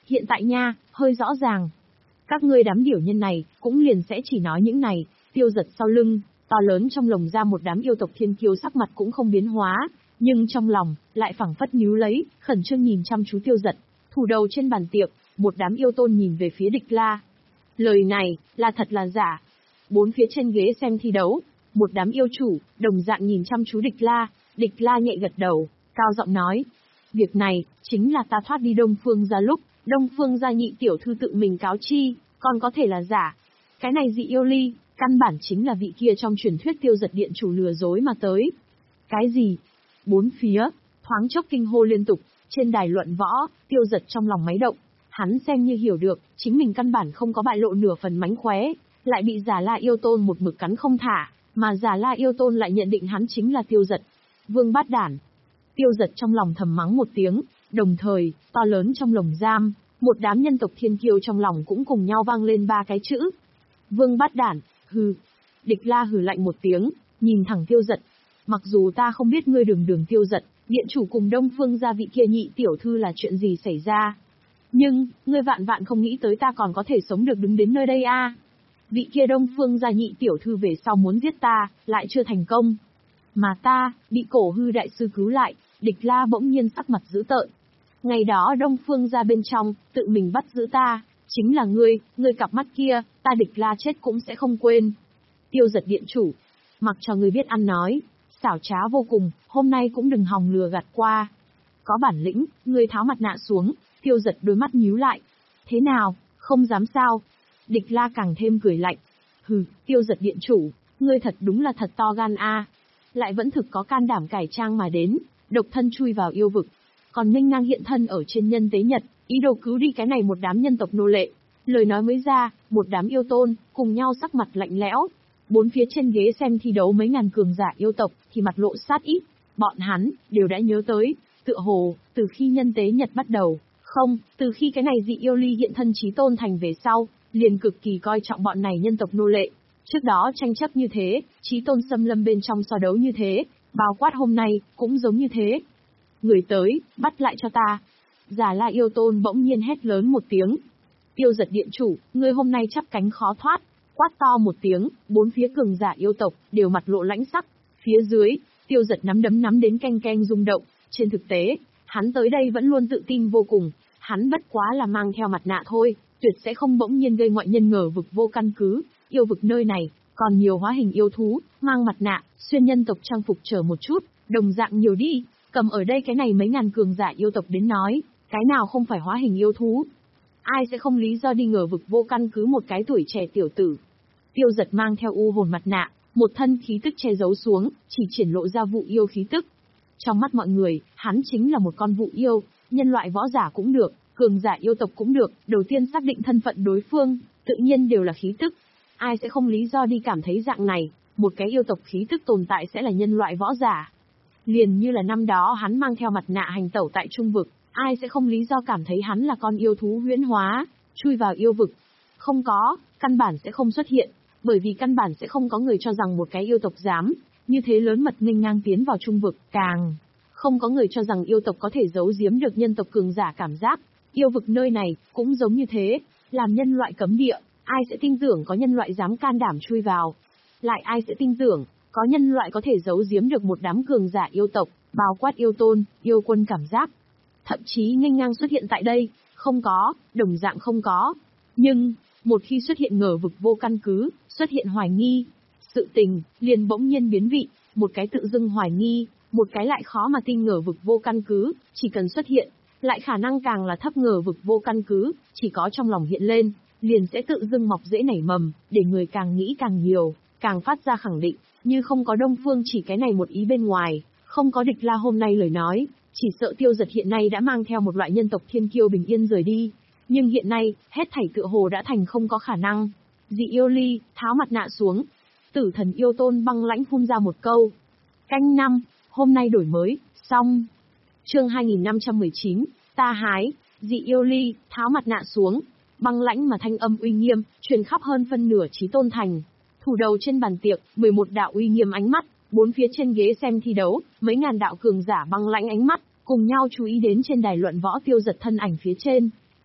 hiện tại nha, hơi rõ ràng. Các ngươi đám điểu nhân này, cũng liền sẽ chỉ nói những này. Tiêu Giật sau lưng, to lớn trong lồng ra một đám yêu tộc thiên kiêu sắc mặt cũng không biến hóa, nhưng trong lòng, lại phảng phất nhíu lấy, khẩn trương nhìn chăm chú Tiêu Giật. Thủ đầu trên bàn tiệc, một đám yêu tôn nhìn về phía Địch La. Lời này, là thật là giả. Bốn phía trên ghế xem thi đấu, một đám yêu chủ, đồng dạng nhìn chăm chú Địch La. Địch La nhẹ gật đầu, cao giọng nói. Việc này, chính là ta thoát đi Đông Phương gia lúc, Đông Phương gia nhị tiểu thư tự mình cáo chi, còn có thể là giả. Cái này dị yêu ly, căn bản chính là vị kia trong truyền thuyết Tiêu Giật điện chủ lừa dối mà tới. Cái gì? Bốn phía, thoáng chốc kinh hô liên tục, trên đài luận võ, Tiêu Giật trong lòng máy động. Hắn xem như hiểu được, chính mình căn bản không có bại lộ nửa phần mánh khóe, lại bị Già La yêu tôn một mực cắn không thả, mà Già La yêu tôn lại nhận định hắn chính là Tiêu Giật. Vương bát đản. Tiêu Giật trong lòng thầm mắng một tiếng, đồng thời, to lớn trong lồng giam, một đám nhân tộc thiên kiêu trong lòng cũng cùng nhau vang lên ba cái chữ. Vương bát đản, hừ. Địch La hừ lạnh một tiếng, nhìn thẳng Tiêu Giật. Mặc dù ta không biết ngươi đường đường Tiêu Giật, điện chủ cùng Đông Phương gia vị kia nhị tiểu thư là chuyện gì xảy ra. Nhưng, ngươi vạn vạn không nghĩ tới ta còn có thể sống được đứng đến nơi đây a. À? Vị kia Đông Phương gia nhị tiểu thư về sau muốn giết ta, lại chưa thành công. Mà ta, bị Cổ Hư đại sư cứu lại, Địch La bỗng nhiên sắc mặt dữ tợn. Ngày đó Đông Phương gia bên trong, tự mình bắt giữ ta, chính là ngươi, ngươi cặp mắt kia, ta Địch La chết cũng sẽ không quên. Tiêu Giật điện chủ, mặc cho ngươi biết ăn nói, xảo trá vô cùng, hôm nay cũng đừng hòng lừa gạt qua. Có bản lĩnh, ngươi tháo mặt nạ xuống. Tiêu Giật đôi mắt nhíu lại. Thế nào, không dám sao? Địch La càng thêm cười lạnh. Hừ, Tiêu Giật điện chủ, ngươi thật đúng là thật to gan a, lại vẫn thực có can đảm cải trang mà đến, độc thân chui vào yêu vực, còn nghênh ngang hiện thân ở trên nhân tế nhật, ý đồ cứu đi cái này một đám nhân tộc nô lệ. Lời nói mới ra, một đám yêu tôn cùng nhau sắc mặt lạnh lẽo. Bốn phía trên ghế xem thi đấu mấy ngàn cường giả yêu tộc thì mặt lộ sát ý. Bọn hắn đều đã nhớ tới, tựa hồ từ khi nhân tế nhật bắt đầu, không, từ khi cái này dị yêu ly hiện thân chí tôn thành về sau, liền cực kỳ coi trọng bọn này nhân tộc nô lệ. Trước đó tranh chấp như thế, chí tôn xâm lâm bên trong so đấu như thế, bao quát hôm nay cũng giống như thế. Người tới, bắt lại cho ta. Già La yêu tôn bỗng nhiên hét lớn một tiếng. Tiêu Giật điện chủ, ngươi hôm nay chắp cánh khó thoát. Quát to một tiếng, bốn phía cường giả yêu tộc đều mặt lộ lãnh sắc. Phía dưới, Tiêu Giật nắm đấm nắm đến canh canh rung động. Trên thực tế, hắn tới đây vẫn luôn tự tin vô cùng. Hắn bất quá là mang theo mặt nạ thôi, tuyệt sẽ không bỗng nhiên gây ngoại nhân ngờ vực vô căn cứ. Yêu vực nơi này, còn nhiều hóa hình yêu thú, mang mặt nạ, xuyên nhân tộc trang phục chờ một chút, đồng dạng nhiều đi. Cầm ở đây cái này mấy ngàn cường giả yêu tộc đến nói, cái nào không phải hóa hình yêu thú. Ai sẽ không lý do đi ngờ vực vô căn cứ một cái tuổi trẻ tiểu tử. Tiêu Giật mang theo u hồn mặt nạ, một thân khí tức che giấu xuống, chỉ triển lộ ra vụ yêu khí tức. Trong mắt mọi người, hắn chính là một con vụ yêu, nhân loại võ giả cũng được, cường giả yêu tộc cũng được, đầu tiên xác định thân phận đối phương, tự nhiên đều là khí tức. Ai sẽ không lý do đi cảm thấy dạng này, một cái yêu tộc khí tức tồn tại sẽ là nhân loại võ giả. Liền như là năm đó hắn mang theo mặt nạ hành tẩu tại trung vực, ai sẽ không lý do cảm thấy hắn là con yêu thú huyễn hóa, chui vào yêu vực. Không có, căn bản sẽ không xuất hiện, bởi vì căn bản sẽ không có người cho rằng một cái yêu tộc dám, như thế lớn mật nghênh ngang tiến vào trung vực, càng không có người cho rằng yêu tộc có thể giấu giếm được nhân tộc cường giả cảm giác. Yêu vực nơi này, cũng giống như thế, làm nhân loại cấm địa, ai sẽ tin tưởng có nhân loại dám can đảm chui vào. Lại ai sẽ tin tưởng, có nhân loại có thể giấu giếm được một đám cường giả yêu tộc, bao quát yêu tôn, yêu quân cảm giác. Thậm chí nghênh ngang xuất hiện tại đây, không có, đồng dạng không có. Nhưng, một khi xuất hiện ngờ vực vô căn cứ, xuất hiện hoài nghi, sự tình, liền bỗng nhiên biến vị, một cái tự dưng hoài nghi, một cái lại khó mà tin ngờ vực vô căn cứ, chỉ cần xuất hiện, lại khả năng càng là thấp ngờ vực vô căn cứ, chỉ có trong lòng hiện lên, liền sẽ tự dưng mọc rễ nảy mầm, để người càng nghĩ càng nhiều, càng phát ra khẳng định, như không có Đông Phương chỉ cái này một ý bên ngoài, không có Địch La hôm nay lời nói, chỉ sợ Tiêu Giật hiện nay đã mang theo một loại nhân tộc thiên kiêu bình yên rời đi. Nhưng hiện nay, hết thảy tựa hồ đã thành không có khả năng. Dị yêu ly, tháo mặt nạ xuống. Tử thần yêu tôn băng lãnh phun ra một câu. Canh năm, hôm nay đổi mới, xong. Chương hai nghìn năm trăm mười chín, ta hái, dị yêu ly, tháo mặt nạ xuống. Băng lãnh mà thanh âm uy nghiêm, truyền khắp hơn phân nửa Chí Tôn thành. Thủ đầu trên bàn tiệc, mười một đạo uy nghiêm ánh mắt, bốn phía trên ghế xem thi đấu, mấy ngàn đạo cường giả băng lãnh ánh mắt, cùng nhau chú ý đến trên đài luận võ Tiêu Giật thân ảnh phía trên.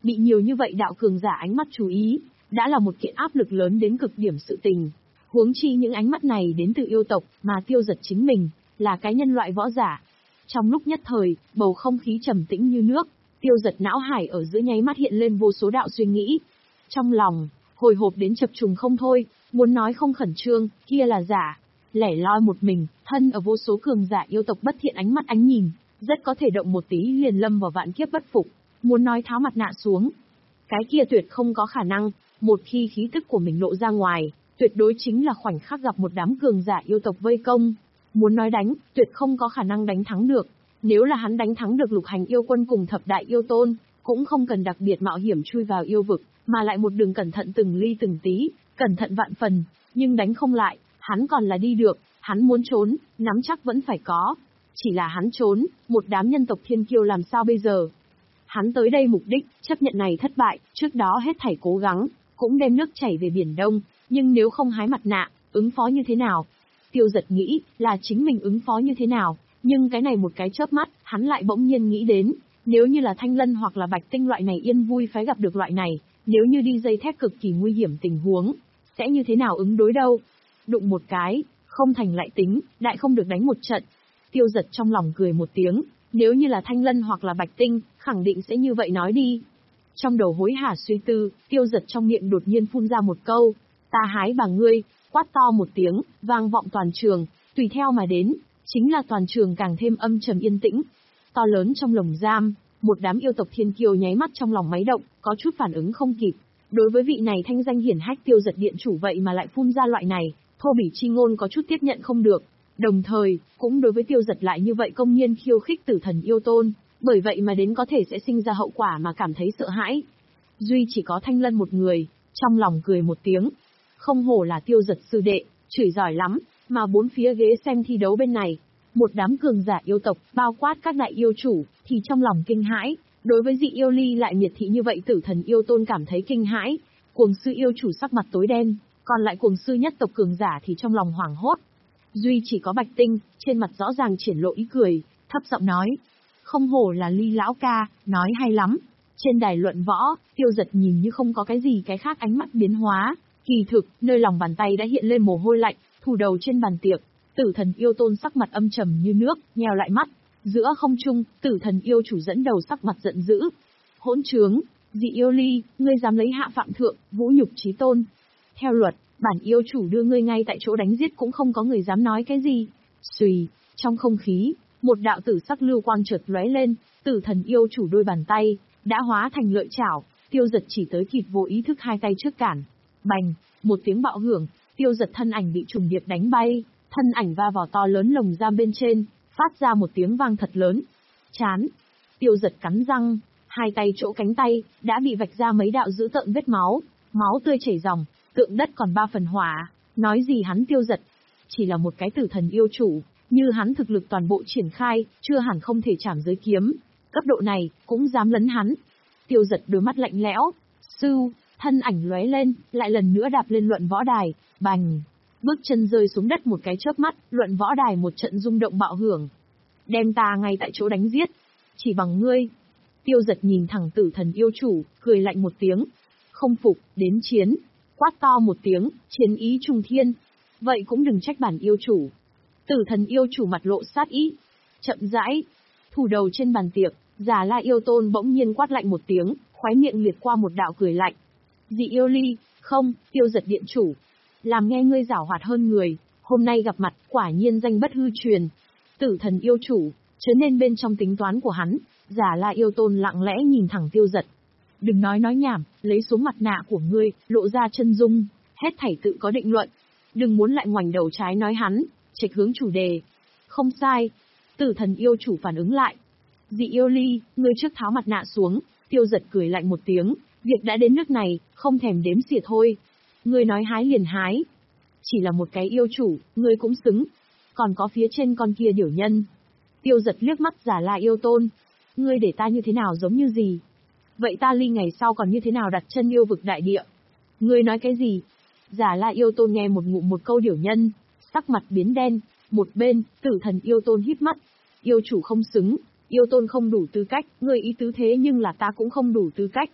Bị nhiều như vậy đạo cường giả ánh mắt chú ý, đã là một kiện áp lực lớn đến cực điểm sự tình. Huống chi những ánh mắt này đến từ yêu tộc, mà Tiêu Dật chính mình, là cái nhân loại võ giả. Trong lúc nhất thời, bầu không khí trầm tĩnh như nước, Tiêu Dật não hải ở giữa nháy mắt hiện lên vô số đạo suy nghĩ. Trong lòng, hồi hộp đến chập trùng không thôi, muốn nói không khẩn trương, kia là giả. Lẻ loi một mình, thân ở vô số cường giả yêu tộc bất thiện ánh mắt ánh nhìn, rất có thể động một tí liền lâm vào vạn kiếp bất phục. Muốn nói tháo mặt nạ xuống, cái kia tuyệt không có khả năng. Một khi khí tức của mình lộ ra ngoài, tuyệt đối chính là khoảnh khắc gặp một đám cường giả yêu tộc vây công. Muốn nói đánh, tuyệt không có khả năng đánh thắng được. Nếu là hắn đánh thắng được lục hành yêu quân cùng thập đại yêu tôn, cũng không cần đặc biệt mạo hiểm chui vào yêu vực, mà lại một đường cẩn thận từng ly từng tí, cẩn thận vạn phần, nhưng đánh không lại, hắn còn là đi được, hắn muốn trốn, nắm chắc vẫn phải có. Chỉ là hắn trốn, một đám nhân tộc thiên kiêu làm sao bây giờ? Hắn tới đây mục đích, chấp nhận này thất bại, trước đó hết thảy cố gắng, cũng đem nước chảy về Biển Đông, nhưng nếu không hái mặt nạ, ứng phó như thế nào? Tiêu Dật nghĩ, là chính mình ứng phó như thế nào, nhưng cái này một cái chớp mắt, hắn lại bỗng nhiên nghĩ đến, nếu như là Thanh Lân hoặc là Bạch Tinh loại này yên vui phái gặp được loại này, nếu như đi dây thép cực kỳ nguy hiểm tình huống, sẽ như thế nào ứng đối đâu? Đụng một cái, không thành lại tính, đại không được đánh một trận. Tiêu Dật trong lòng cười một tiếng, nếu như là Thanh Lân hoặc là Bạch Tinh, khẳng định sẽ như vậy nói đi. Trong đầu hối hả suy tư, Tiêu Dật trong miệng đột nhiên phun ra một câu, ta hái bà ngươi, quát to một tiếng, vang vọng toàn trường, tùy theo mà đến, chính là toàn trường càng thêm âm trầm yên tĩnh. To lớn trong lồng giam, một đám yêu tộc thiên kiêu nháy mắt trong lòng máy động, có chút phản ứng không kịp. Đối với vị này thanh danh hiển hách Tiêu Dật điện chủ vậy mà lại phun ra loại này, thô bỉ chi ngôn có chút tiếp nhận không được. Đồng thời, cũng đối với Tiêu Dật lại như vậy công nhiên khiêu khích tử thần yêu tôn, bởi vậy mà đến có thể sẽ sinh ra hậu quả mà cảm thấy sợ hãi. Duy chỉ có Thanh Lân một người, trong lòng cười một tiếng. Không hổ là Tiêu Dật sư đệ, chửi giỏi lắm, mà bốn phía ghế xem thi đấu bên này. Một đám cường giả yêu tộc, bao quát các đại yêu chủ, thì trong lòng kinh hãi, đối với dị yêu ly lại miệt thị như vậy tử thần yêu tôn cảm thấy kinh hãi. Cuồng sư yêu chủ sắc mặt tối đen, còn lại cuồng sư nhất tộc cường giả thì trong lòng hoảng hốt. Duy chỉ có Bạch Tinh, trên mặt rõ ràng triển lộ ý cười, thấp giọng nói. Không hổ là Ly lão ca, nói hay lắm. Trên đài luận võ, Tiêu Dật nhìn như không có cái gì cái khác ánh mắt biến hóa. Kỳ thực, nơi lòng bàn tay đã hiện lên mồ hôi lạnh, thủ đầu trên bàn tiệc. Tử thần yêu tôn sắc mặt âm trầm như nước, nheo lại mắt. Giữa không trung, tử thần yêu chủ dẫn đầu sắc mặt giận dữ. Hỗn trướng, dị yêu ly, ngươi dám lấy hạ phạm thượng, vũ nhục chí tôn. Theo luật, bản yêu chủ đưa ngươi ngay tại chỗ đánh giết cũng không có người dám nói cái gì. Xùy, trong không khí, một đạo tử sắc lưu quang chợt lóe lên, tử thần yêu chủ đôi bàn tay, đã hóa thành lợi chảo, Tiêu Dật chỉ tới kịp vô ý thức hai tay trước cản. Bành, một tiếng bạo hưởng, Tiêu Dật thân ảnh bị trùng điệp đánh bay, thân ảnh va vào to lớn lồng giam bên trên, phát ra một tiếng vang thật lớn. Chán, Tiêu Dật cắn răng, hai tay chỗ cánh tay, đã bị vạch ra mấy đạo dữ tợn vết máu, máu tươi chảy ròng, tượng đất còn ba phần hỏa, nói gì hắn Tiêu Dật. Chỉ là một cái tử thần yêu chủ, như hắn thực lực toàn bộ triển khai, chưa hẳn không thể chảm giới kiếm, cấp độ này, cũng dám lấn hắn. Tiêu Dật đôi mắt lạnh lẽo, sưu, thân ảnh lóe lên, lại lần nữa đạp lên luận võ đài, bành. Bước chân rơi xuống đất một cái chớp mắt, luận võ đài một trận rung động bạo hưởng. Đem ta ngay tại chỗ đánh giết. Chỉ bằng ngươi. Tiêu Dật nhìn thẳng tử thần yêu chủ, cười lạnh một tiếng. Không phục, đến chiến. Quát to một tiếng, chiến ý trung thiên. Vậy cũng đừng trách bản yêu chủ. Tử thần yêu chủ mặt lộ sát ý. Chậm rãi. Thủ đầu trên bàn tiệc, Già La yêu tôn bỗng nhiên quát lạnh một tiếng, khóe miệng liệt qua một đạo cười lạnh. Dị yêu ly, không, Tiêu Dật điện chủ. Làm nghe ngươi giảo hoạt hơn người, hôm nay gặp mặt, quả nhiên danh bất hư truyền. Tử thần yêu chủ, chớ nên bên trong tính toán của hắn, Già La yêu tôn lặng lẽ nhìn thẳng Tiêu Dật. Đừng nói nói nhảm, lấy xuống mặt nạ của ngươi, lộ ra chân dung, hết thảy tự có định luận. Đừng muốn lại ngoảnh đầu trái nói hắn, chệch hướng chủ đề. Không sai. Tử thần yêu chủ phản ứng lại. Dị yêu ly, ngươi trước tháo mặt nạ xuống. Tiêu Dật cười lạnh một tiếng, việc đã đến nước này, không thèm đếm xỉa thôi. Ngươi nói hái liền hái. Chỉ là một cái yêu chủ, ngươi cũng xứng. Còn có phía trên con kia điểu nhân. Tiêu Dật liếc mắt Già La yêu tôn. Ngươi để ta như thế nào giống như gì? Vậy ta Ly ngày sau còn như thế nào đặt chân yêu vực đại địa? Ngươi nói cái gì? Già La yêu tôn nghe một ngụm một câu điểu nhân, sắc mặt biến đen. Một bên, tử thần yêu tôn híp mắt. Yêu chủ không xứng, yêu tôn không đủ tư cách, ngươi ý tứ thế nhưng là ta cũng không đủ tư cách.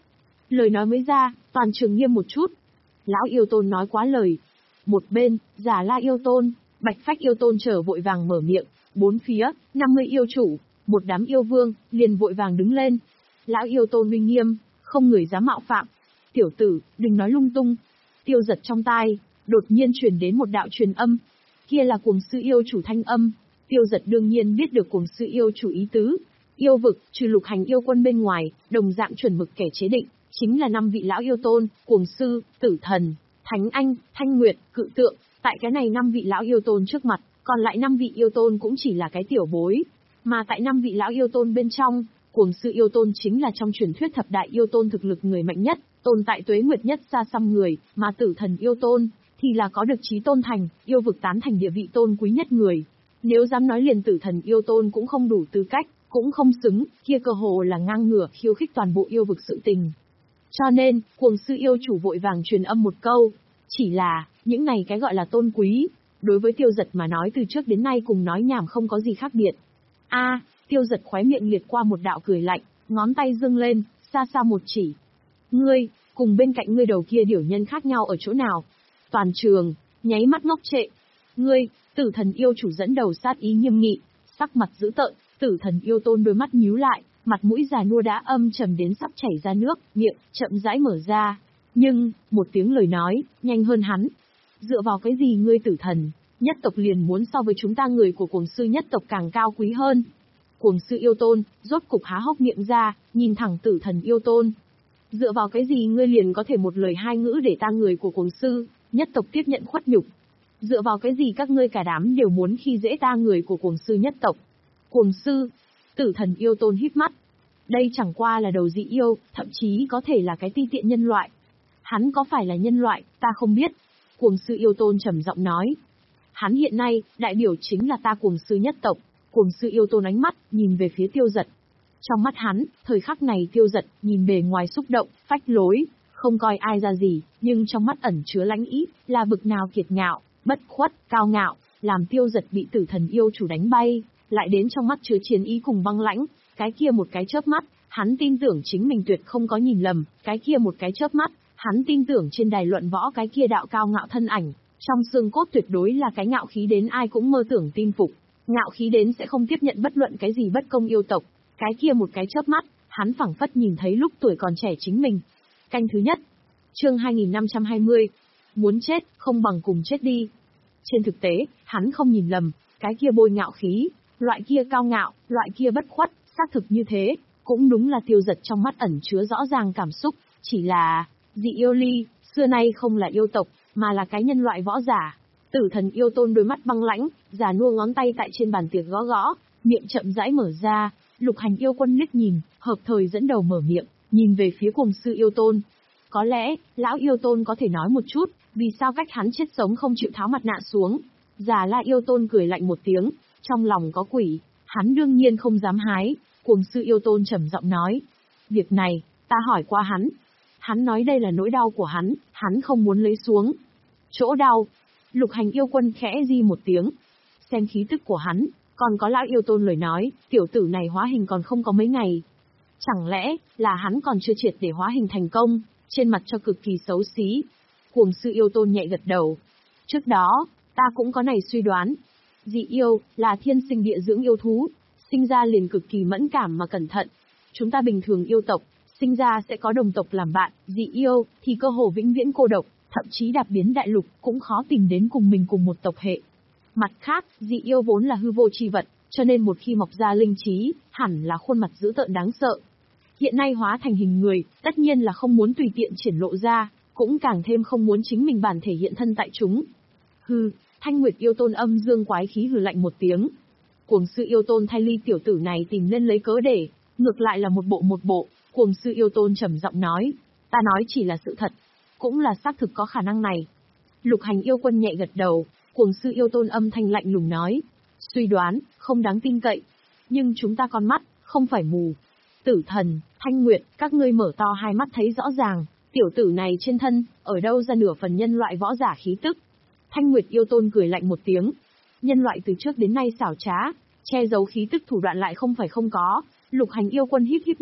Lời nói mới ra, toàn trường nghiêm một chút. Lão yêu tôn nói quá lời. Một bên, Già La yêu tôn, Bạch Phách yêu tôn trở vội vàng mở miệng, bốn phía, năm mươi yêu chủ, một đám yêu vương, liền vội vàng đứng lên. Lão yêu tôn uy nghiêm, không người dám mạo phạm. Tiểu tử, đừng nói lung tung. Tiêu Giật trong tai, đột nhiên truyền đến một đạo truyền âm. Kia là Cuồng Sư yêu chủ thanh âm. Tiêu Giật đương nhiên biết được Cuồng Sư yêu chủ ý tứ. Yêu vực, trừ Lục Hành yêu quân bên ngoài, đồng dạng chuẩn mực kẻ chế định, chính là năm vị lão yêu tôn, Cuồng Sư, Tử Thần, Thánh Anh, Thanh Nguyệt, Cự Tượng. Tại cái này năm vị lão yêu tôn trước mặt, còn lại năm vị yêu tôn cũng chỉ là cái tiểu bối. Mà tại năm vị lão yêu tôn bên trong, Cuồng Sư yêu tôn chính là trong truyền thuyết thập đại yêu tôn thực lực người mạnh nhất, tồn tại tuế nguyệt nhất xa xăm người, mà Tử Thần yêu tôn thì là có được chí tôn thành, yêu vực tán thành địa vị tôn quý nhất người. Nếu dám nói liền Tử Thần yêu tôn cũng không đủ tư cách, cũng không xứng, kia cơ hồ là ngang ngửa khiêu khích toàn bộ yêu vực sự tình. Cho nên, Cuồng Sư yêu chủ vội vàng truyền âm một câu, chỉ là, những này cái gọi là tôn quý, đối với Tiêu Giật mà nói từ trước đến nay cùng nói nhảm không có gì khác biệt. A, Tiêu Giật khóe miệng liệt qua một đạo cười lạnh, ngón tay dâng lên, xa xa một chỉ. Ngươi, cùng bên cạnh ngươi đầu kia điểu nhân khác nhau ở chỗ nào? Toàn trường, nháy mắt ngốc trệ. Ngươi, Tử Thần yêu chủ dẫn đầu sát ý nghiêm nghị, sắc mặt dữ tợn, Tử Thần yêu tôn đôi mắt nhíu lại, mặt mũi già nua đã âm trầm đến sắp chảy ra nước, miệng chậm rãi mở ra. Nhưng, một tiếng lời nói, nhanh hơn hắn. Dựa vào cái gì ngươi Tử Thần, nhất tộc liền muốn so với chúng ta người của Cuồng Sư nhất tộc càng cao quý hơn? Cuồng Sư yêu tôn, rốt cục há hốc miệng ra, nhìn thẳng Tử Thần yêu tôn. Dựa vào cái gì ngươi liền có thể một lời hai ngữ để ta người của Cuồng Sư nhất tộc tiếp nhận khuất nhục? Dựa vào cái gì các ngươi cả đám đều muốn khi dễ ta người của Cuồng Sư nhất tộc? Cuồng Sư, Tử Thần yêu tôn híp mắt. Đây chẳng qua là đầu dị yêu, thậm chí có thể là cái ti tiện nhân loại. Hắn có phải là nhân loại, ta không biết. Cuồng Sư yêu tôn trầm giọng nói. Hắn hiện nay, đại biểu chính là ta Cuồng Sư nhất tộc. Cuồng Sư yêu tôn ánh mắt, nhìn về phía Tiêu Giật. Trong mắt hắn, thời khắc này Tiêu Giật, nhìn bề ngoài xúc động, phách lối, không coi ai ra gì, nhưng trong mắt ẩn chứa lãnh ý, là bực nào kiệt ngạo, bất khuất, cao ngạo, làm Tiêu Giật bị Tử Thần yêu chủ đánh bay, lại đến trong mắt chứa chiến ý cùng băng lãnh, cái kia một cái chớp mắt, hắn tin tưởng chính mình tuyệt không có nhìn lầm, cái kia một cái chớp mắt, hắn tin tưởng trên đài luận võ cái kia đạo cao ngạo thân ảnh, trong xương cốt tuyệt đối là cái ngạo khí đến ai cũng mơ tưởng tin phục, ngạo khí đến sẽ không tiếp nhận bất luận cái gì bất công yêu tộc. Cái kia một cái chớp mắt, hắn phảng phất nhìn thấy lúc tuổi còn trẻ chính mình. Canh thứ nhất. Chương hai nghìn năm trăm hai mươi. Muốn chết, không bằng cùng chết đi. Trên thực tế, hắn không nhìn lầm, cái kia bôi ngạo khí, loại kia cao ngạo, loại kia bất khuất, xác thực như thế, cũng đúng là Tiêu Giật trong mắt ẩn chứa rõ ràng cảm xúc, chỉ là, dị yêu ly, xưa nay không là yêu tộc, mà là cái nhân loại võ giả. Tử Thần yêu tôn đôi mắt băng lãnh, già nua ngón tay tại trên bàn tiệc gõ gõ, miệng chậm rãi mở ra. Lục Hành yêu quân liếc nhìn, hợp thời dẫn đầu mở miệng, nhìn về phía Cuồng Sư yêu tôn. Có lẽ, lão yêu tôn có thể nói một chút, vì sao cách hắn chết sống không chịu tháo mặt nạ xuống. Già La yêu tôn cười lạnh một tiếng, trong lòng có quỷ, hắn đương nhiên không dám hái. Cuồng Sư yêu tôn trầm giọng nói, việc này, ta hỏi qua hắn. Hắn nói đây là nỗi đau của hắn, hắn không muốn lấy xuống. Chỗ đau. Lục Hành yêu quân khẽ di một tiếng. Xem khí tức của hắn, còn có lão yêu tôn lời nói, tiểu tử này hóa hình còn không có mấy ngày. Chẳng lẽ, là hắn còn chưa triệt để hóa hình thành công, trên mặt cho cực kỳ xấu xí. Cuồng Sư yêu tôn nhẹ gật đầu. Trước đó, ta cũng có này suy đoán. Dị yêu, là thiên sinh địa dưỡng yêu thú, sinh ra liền cực kỳ mẫn cảm mà cẩn thận. Chúng ta bình thường yêu tộc, sinh ra sẽ có đồng tộc làm bạn, dị yêu, thì cơ hồ vĩnh viễn cô độc, thậm chí đạp biến đại lục, cũng khó tìm đến cùng mình cùng một tộc hệ. Mặt khác, dị yêu vốn là hư vô chi vật, cho nên một khi mọc ra linh trí, hẳn là khuôn mặt dữ tợn đáng sợ. Hiện nay hóa thành hình người, tất nhiên là không muốn tùy tiện triển lộ ra, cũng càng thêm không muốn chính mình bản thể hiện thân tại chúng. Hừ, Thanh Nguyệt yêu tôn âm dương quái khí hừ lạnh một tiếng. Cuồng Sư yêu tôn thay ly tiểu tử này tìm lên lấy cớ để, ngược lại là một bộ một bộ, Cuồng Sư yêu tôn trầm giọng nói, ta nói chỉ là sự thật, cũng là xác thực có khả năng này. Lục Hành yêu quân nhẹ gật đầu. Cuồng Sư yêu tôn âm thanh lạnh lùng nói, suy đoán, không đáng tin cậy. Nhưng chúng ta con mắt, không phải mù. Tử Thần, Thanh Nguyệt, các ngươi mở to hai mắt thấy rõ ràng, tiểu tử này trên thân, ở đâu ra nửa phần nhân loại võ giả khí tức. Thanh Nguyệt yêu tôn cười lạnh một tiếng. Nhân loại từ trước đến nay xảo trá, che giấu khí tức thủ đoạn lại không phải không có. Lục Hành yêu quân híp híp mắt.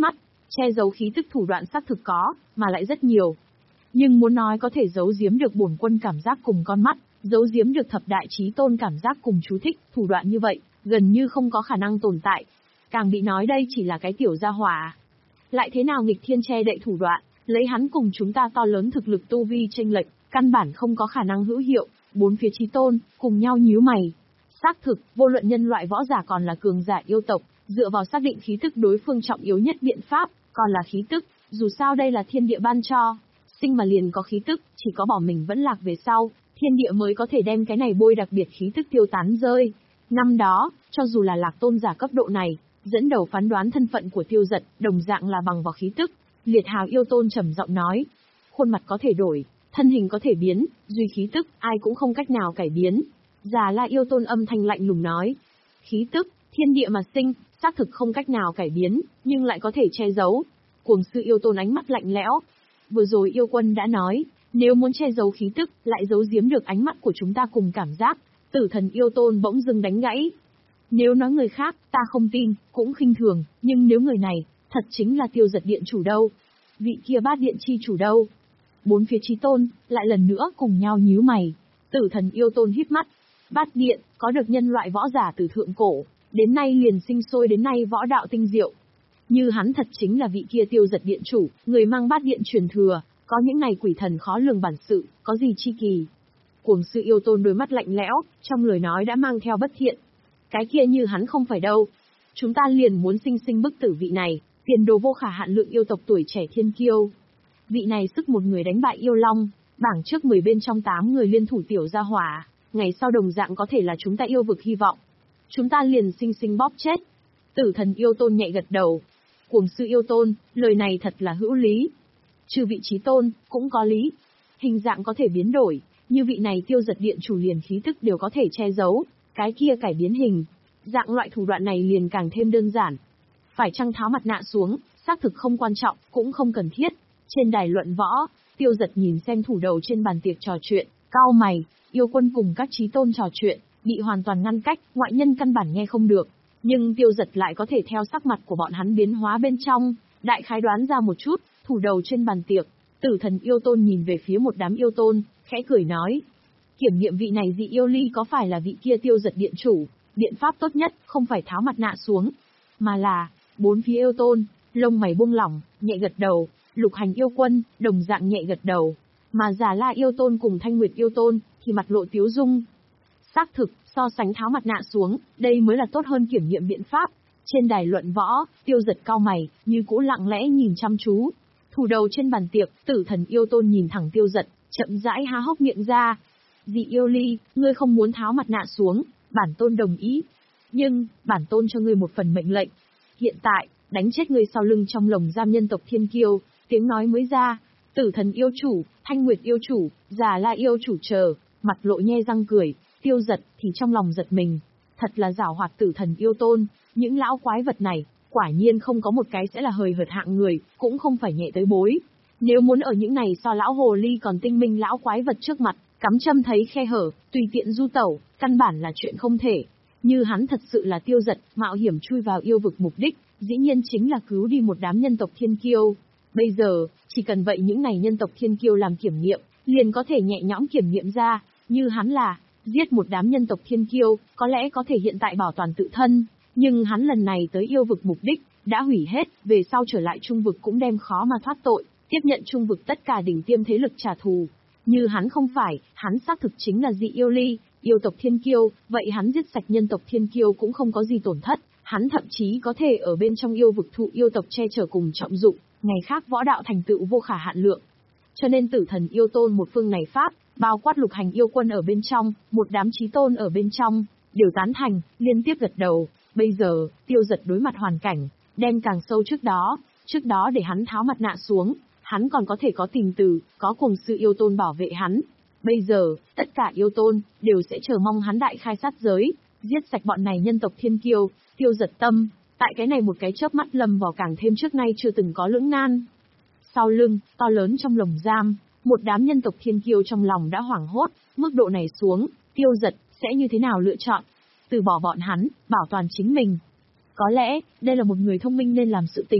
Che giấu khí tức thủ đoạn xác thực có, mà lại rất nhiều. Nhưng muốn nói có thể giấu giếm được bổn quân cảm giác cùng con mắt, giấu giếm được thập đại chí tôn cảm giác cùng chú thích, thủ đoạn như vậy, gần như không có khả năng tồn tại. Càng bị nói đây chỉ là cái tiểu gia hỏa. Lại thế nào nghịch thiên che đậy thủ đoạn, lấy hắn cùng chúng ta to lớn thực lực tu vi chênh lệch, căn bản không có khả năng hữu hiệu. Bốn phía chí tôn, cùng nhau nhíu mày. Xác thực, vô luận nhân loại võ giả còn là cường giả yêu tộc, dựa vào xác định khí tức đối phương trọng yếu nhất biện pháp, còn là khí tức, dù sao đây là thiên địa ban cho. Sinh mà liền có khí tức, chỉ có bỏ mình vẫn lạc về sau, thiên địa mới có thể đem cái này bôi đặc biệt khí tức tiêu tán rơi. Năm đó, cho dù là lạc tôn giả cấp độ này, dẫn đầu phán đoán thân phận của Tiêu Dật, đồng dạng là bằng vào khí tức. Liệt hào yêu tôn trầm giọng nói, khuôn mặt có thể đổi, thân hình có thể biến, duy khí tức, ai cũng không cách nào cải biến. Già La yêu tôn âm thanh lạnh lùng nói, khí tức, thiên địa mà sinh, xác thực không cách nào cải biến, nhưng lại có thể che giấu. Cuồng sư yêu tôn ánh mắt lạnh lẽo. Vừa rồi yêu quân đã nói, nếu muốn che giấu khí tức, lại giấu giếm được ánh mắt của chúng ta cùng cảm giác. Tử thần yêu tôn bỗng dưng đánh gãy. Nếu nói người khác, ta không tin, cũng khinh thường, nhưng nếu người này, thật chính là Tiêu Dật điện chủ đâu? Vị kia bát điện chi chủ đâu? Bốn phía chí tôn, lại lần nữa cùng nhau nhíu mày. Tử thần yêu tôn híp mắt. Bát điện, có được nhân loại võ giả từ thượng cổ, đến nay liền sinh sôi đến nay võ đạo tinh diệu. Như hắn thật chính là vị kia Tiêu Dật điện chủ, người mang bát điện truyền thừa, có những ngày quỷ thần khó lường bản sự, có gì chi kỳ. Cuồng sư yêu tôn đôi mắt lạnh lẽo, trong lời nói đã mang theo bất thiện. Cái kia như hắn không phải đâu. Chúng ta liền muốn sinh sinh bức tử vị này, tiền đồ vô khả hạn lượng yêu tộc tuổi trẻ thiên kiêu. Vị này sức một người đánh bại yêu long, bảng trước mười bên trong tám người liên thủ tiểu gia hỏa, ngày sau đồng dạng có thể là chúng ta yêu vực hy vọng. Chúng ta liền sinh sinh bóp chết. Tử thần yêu tôn nhẹ gật đầu. Cuồng sư yêu tôn, lời này thật là hữu lý. Trừ vị trí tôn, cũng có lý. Hình dạng có thể biến đổi, như vị này Tiêu Dật điện chủ liền khí tức đều có thể che giấu, cái kia cải biến hình. Dạng loại thủ đoạn này liền càng thêm đơn giản. Phải chăng tháo mặt nạ xuống, xác thực không quan trọng, cũng không cần thiết. Trên đài luận võ, Tiêu Dật nhìn xem thủ đầu trên bàn tiệc trò chuyện, cau mày, yêu quân cùng các chí tôn trò chuyện, bị hoàn toàn ngăn cách, ngoại nhân căn bản nghe không được. Nhưng Tiêu Dật lại có thể theo sắc mặt của bọn hắn biến hóa bên trong, đại khái đoán ra một chút, thủ đầu trên bàn tiệc, Tử thần yêu tôn nhìn về phía một đám yêu tôn, khẽ cười nói. Kiểm nghiệm vị này dị yêu ly có phải là vị kia Tiêu Dật điện chủ, biện pháp tốt nhất, không phải tháo mặt nạ xuống, mà là, bốn phía yêu tôn, lông mày buông lỏng, nhẹ gật đầu, Lục Hành yêu quân, đồng dạng nhẹ gật đầu, mà Già La yêu tôn cùng Thanh Nguyệt yêu tôn, thì mặt lộ tiếu dung. Xác thực, so sánh tháo mặt nạ xuống, đây mới là tốt hơn kiểm nghiệm biện pháp. Trên đài luận võ, Tiêu Dật cau mày, như cũ lặng lẽ nhìn chăm chú. Thủ đầu trên bàn tiệc, Tử thần yêu tôn nhìn thẳng Tiêu Dật, chậm rãi há hốc miệng ra. Dị yêu ly, ngươi không muốn tháo mặt nạ xuống, bản tôn đồng ý. Nhưng, bản tôn cho ngươi một phần mệnh lệnh. Hiện tại, đánh chết ngươi sau lưng trong lồng giam nhân tộc thiên kiêu, tiếng nói mới ra. Tử thần yêu chủ, Thanh Nguyệt yêu chủ, Già La yêu chủ chờ, mặt lộ nhe răng cười. Tiêu Dật thì trong lòng giật mình. Thật là giảo hoạt Tử thần yêu tôn, những lão quái vật này, quả nhiên không có một cái sẽ là hời hợt hạng người, cũng không phải nhẹ tới bối. Nếu muốn ở những này so lão hồ ly còn tinh minh lão quái vật trước mặt, cắm châm thấy khe hở, tùy tiện du tẩu, căn bản là chuyện không thể. Như hắn thật sự là Tiêu Dật, mạo hiểm chui vào yêu vực mục đích, dĩ nhiên chính là cứu đi một đám nhân tộc thiên kiêu. Bây giờ, chỉ cần vậy những này nhân tộc thiên kiêu làm kiểm nghiệm, liền có thể nhẹ nhõm kiểm nghiệm ra, như hắn là, giết một đám nhân tộc thiên kiêu, có lẽ có thể hiện tại bảo toàn tự thân, nhưng hắn lần này tới yêu vực mục đích, đã hủy hết, về sau trở lại trung vực cũng đem khó mà thoát tội, tiếp nhận trung vực tất cả đỉnh tiêm thế lực trả thù. Như hắn không phải, hắn xác thực chính là dị yêu ly, yêu tộc thiên kiêu, vậy hắn giết sạch nhân tộc thiên kiêu cũng không có gì tổn thất, hắn thậm chí có thể ở bên trong yêu vực thụ yêu tộc che chở cùng trọng dụng, ngày khác võ đạo thành tựu vô khả hạn lượng. Cho nên Tử thần yêu tôn một phương này pháp, bao quát Lục Hành yêu quân ở bên trong, một đám chí tôn ở bên trong, đều tán thành, liên tiếp gật đầu. Bây giờ, Tiêu Dật đối mặt hoàn cảnh, đen càng sâu trước đó, trước đó để hắn tháo mặt nạ xuống, hắn còn có thể có tình từ, có cùng sự yêu tôn bảo vệ hắn. Bây giờ, tất cả yêu tôn, đều sẽ chờ mong hắn đại khai sát giới, giết sạch bọn này nhân tộc thiên kiêu. Tiêu Dật tâm, tại cái này một cái chớp mắt lâm vào càng thêm trước nay chưa từng có lưỡng nan. Sau lưng, to lớn trong lồng giam, một đám nhân tộc thiên kiêu trong lòng đã hoảng hốt, mức độ này xuống, Tiêu Dật sẽ như thế nào lựa chọn? Từ bỏ bọn hắn, bảo toàn chính mình. Có lẽ, đây là một người thông minh nên làm sự tình,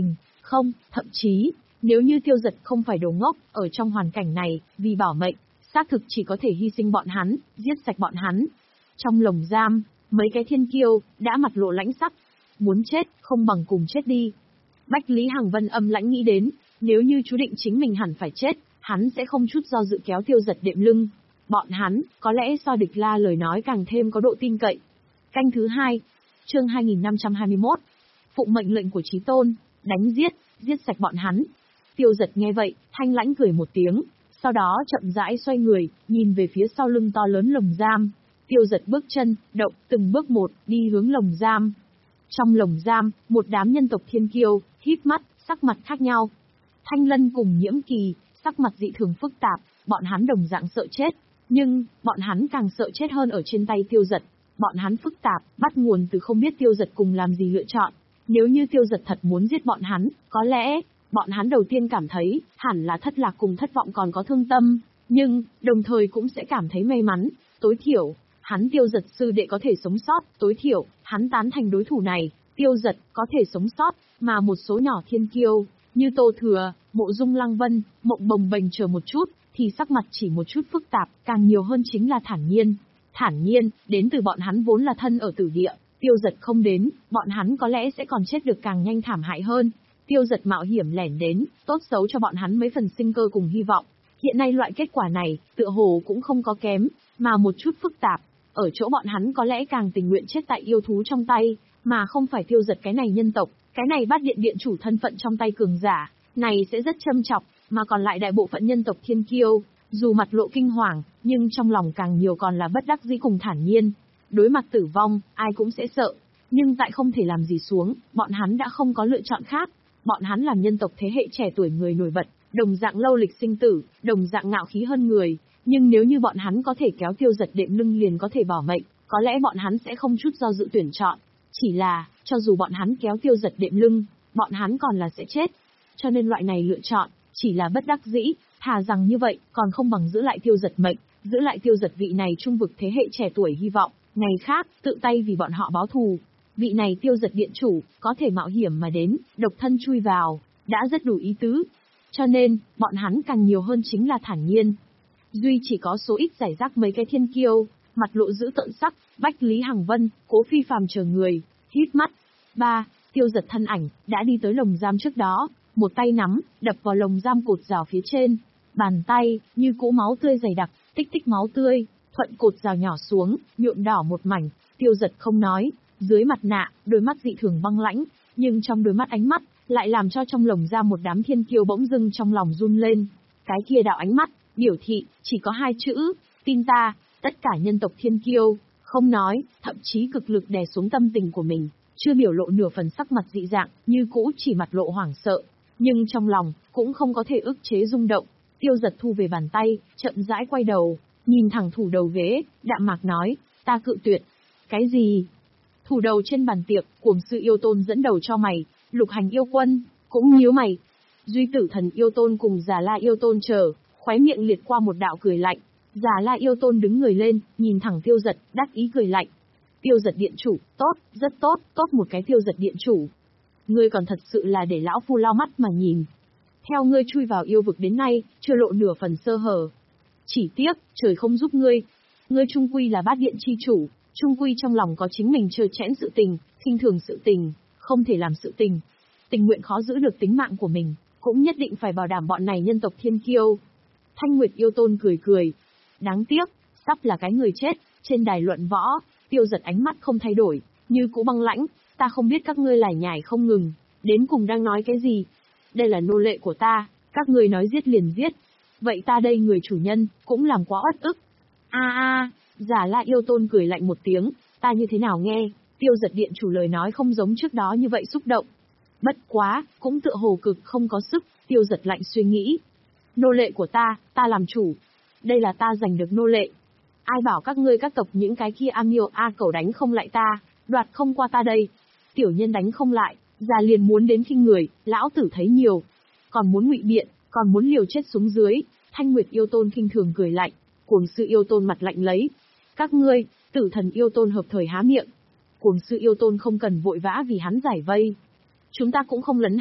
Không, thậm chí, nếu như Tiêu Dật không phải đồ ngốc, ở trong hoàn cảnh này, vì bảo mệnh, xác thực chỉ có thể hy sinh bọn hắn, giết sạch bọn hắn. Trong lồng giam, mấy cái thiên kiêu, đã mặt lộ lãnh sắc. Muốn chết, không bằng cùng chết đi. Bách Lý Hằng Vân âm lãnh nghĩ đến, nếu như chú định chính mình hẳn phải chết, hắn sẽ không chút do dự kéo Tiêu Dật đệm lưng. Bọn hắn, có lẽ so địch la lời nói càng thêm có độ tin cậy. Canh thứ hai, chương hai nghìn năm trăm hai mươi mốt. Phụng mệnh lệnh của Chí Tôn, đánh giết, giết sạch bọn hắn. Tiêu Dật nghe vậy, thanh lãnh cười một tiếng, sau đó chậm rãi xoay người, nhìn về phía sau lưng to lớn lồng giam. Tiêu Dật bước chân, động, từng bước một, đi hướng lồng giam. Trong lồng giam, một đám nhân tộc thiên kiêu, híp mắt, sắc mặt khác nhau. Thanh Lân cùng Nhiễm Kỳ, sắc mặt dị thường phức tạp, bọn hắn đồng dạng sợ chết. Nhưng, bọn hắn càng sợ chết hơn ở trên tay Tiêu Dật. Bọn hắn phức tạp, bắt nguồn từ không biết Tiêu Dật cùng làm gì lựa chọn. Nếu như Tiêu Dật thật muốn giết bọn hắn, có lẽ, bọn hắn đầu tiên cảm thấy, hẳn là thất lạc cùng thất vọng còn có thương tâm. Nhưng, đồng thời cũng sẽ cảm thấy may mắn, tối thiểu, hắn Tiêu Dật sư đệ có thể sống sót, tối thiểu, hắn tán thành đối thủ này, Tiêu Dật có thể sống sót, mà một số nhỏ thiên kiêu, như Tô Thừa, Mộ Dung Lăng Vân, Mộng Bồng Bềnh chờ một chút, thì sắc mặt chỉ một chút phức tạp, càng nhiều hơn chính là thản nhiên. Thản nhiên, đến từ bọn hắn vốn là thân ở tử địa, Tiêu Dật không đến, bọn hắn có lẽ sẽ còn chết được càng nhanh thảm hại hơn. Tiêu Dật mạo hiểm lẻn đến, tốt xấu cho bọn hắn mấy phần sinh cơ cùng hy vọng. Hiện nay loại kết quả này, tựa hồ cũng không có kém, mà một chút phức tạp. Ở chỗ bọn hắn có lẽ càng tình nguyện chết tại yêu thú trong tay, mà không phải Tiêu Dật cái này nhân tộc, cái này Bát Điện điện chủ thân phận trong tay cường giả, này sẽ rất châm chọc, mà còn lại đại bộ phận nhân tộc thiên kiêu, dù mặt lộ kinh hoàng, nhưng trong lòng càng nhiều còn là bất đắc dĩ cùng thản nhiên. Đối mặt tử vong, ai cũng sẽ sợ, nhưng tại không thể làm gì xuống, bọn hắn đã không có lựa chọn khác. Bọn hắn làm nhân tộc thế hệ trẻ tuổi người nổi bật, đồng dạng lâu lịch sinh tử, đồng dạng ngạo khí hơn người, nhưng nếu như bọn hắn có thể kéo Tiêu Dật đệm lưng liền có thể bỏ mệnh, có lẽ bọn hắn sẽ không chút do dự tuyển chọn. Chỉ là, cho dù bọn hắn kéo Tiêu Dật đệm lưng, bọn hắn còn là sẽ chết. Cho nên loại này lựa chọn, chỉ là bất đắc dĩ, thà rằng như vậy, còn không bằng giữ lại Tiêu Dật mệnh, giữ lại Tiêu Dật vị này trung vực thế hệ trẻ tuổi hy vọng, ngày khác, tự tay vì bọn họ báo thù. Vị này Tiêu Dật điện chủ, có thể mạo hiểm mà đến, độc thân chui vào, đã rất đủ ý tứ. Cho nên, bọn hắn càng nhiều hơn chính là thản nhiên. Duy chỉ có số ít giải rác mấy cái thiên kiêu, mặt lộ dữ tợn sắc, Bách Lý Hằng Vân, Cố Phi Phàm chờ người, hít mắt. Ba, Tiêu Dật thân ảnh, đã đi tới lồng giam trước đó, một tay nắm, đập vào lồng giam cột rào phía trên. Bàn tay, như cỗ máu tươi dày đặc, tích tích máu tươi, thuận cột rào nhỏ xuống, nhuộm đỏ một mảnh. Tiêu Dật không nói, dưới mặt nạ, đôi mắt dị thường băng lãnh, nhưng trong đôi mắt ánh mắt, lại làm cho trong lồng giam một đám thiên kiêu bỗng dưng trong lòng run lên. Cái kia đạo ánh mắt, biểu thị, chỉ có hai chữ, tin ta. Tất cả nhân tộc thiên kiêu, không nói, thậm chí cực lực đè xuống tâm tình của mình, chưa biểu lộ nửa phần sắc mặt dị dạng, như cũ chỉ mặt lộ hoảng sợ, nhưng trong lòng, cũng không có thể ức chế rung động. Tiêu Dật thu về bàn tay, chậm rãi quay đầu, nhìn thẳng thủ đầu ghế, đạm mạc nói, ta cự tuyệt. Cái gì? Thủ đầu trên bàn tiệc, Cuồng Sư Yêu Tôn dẫn đầu cho mày, Lục Hành Yêu Quân, cũng nhíu mày. Duy Tử Thần Yêu Tôn cùng Già La Yêu Tôn chờ, khóe miệng liệt qua một đạo cười lạnh. Già La Yêu Tôn đứng người lên, nhìn thẳng Tiêu Dật, đắc ý cười lạnh. Tiêu Dật điện chủ, tốt, rất tốt, tốt một cái Tiêu Dật điện chủ. Ngươi còn thật sự là để lão phu lau mắt mà nhìn. Theo ngươi chui vào yêu vực đến nay, chưa lộ nửa phần sơ hở. Chỉ tiếc, trời không giúp ngươi. Ngươi trung quy là Bát Điện chi chủ, trung quy trong lòng có chính mình trơ trẽn sự tình, khinh thường sự tình, không thể làm sự tình. Tình nguyện khó giữ được tính mạng của mình, cũng nhất định phải bảo đảm bọn này nhân tộc thiên kiêu. Thanh Nguyệt Yêu Tôn cười cười. Đáng tiếc, sắp là cái người chết, trên đài luận võ, Tiêu Dật ánh mắt không thay đổi, như cũ băng lãnh, ta không biết các ngươi lải nhải không ngừng, đến cùng đang nói cái gì. Đây là nô lệ của ta, các ngươi nói giết liền giết. Vậy ta đây người chủ nhân, cũng làm quá uất ức. A a, Già La Yêu Tôn cười lạnh một tiếng, ta như thế nào nghe, Tiêu Dật điện chủ lời nói không giống trước đó như vậy xúc động. Bất quá, cũng tựa hồ cực không có sức, Tiêu Dật lạnh suy nghĩ. Nô lệ của ta, ta làm chủ. Đây là ta giành được nô lệ. Ai bảo các ngươi các tộc những cái kia am yêu a cẩu đánh không lại ta, đoạt không qua ta đây. Tiểu nhân đánh không lại, già liền muốn đến khinh người, lão tử thấy nhiều. Còn muốn ngụy biện, còn muốn liều chết xuống dưới. Thanh Nguyệt Yêu Tôn khinh thường cười lạnh, Cuồng Sư Yêu Tôn mặt lạnh lấy. Các ngươi, Tử Thần Yêu Tôn hợp thời há miệng. Cuồng Sư Yêu Tôn không cần vội vã vì hắn giải vây. Chúng ta cũng không lấn hắn,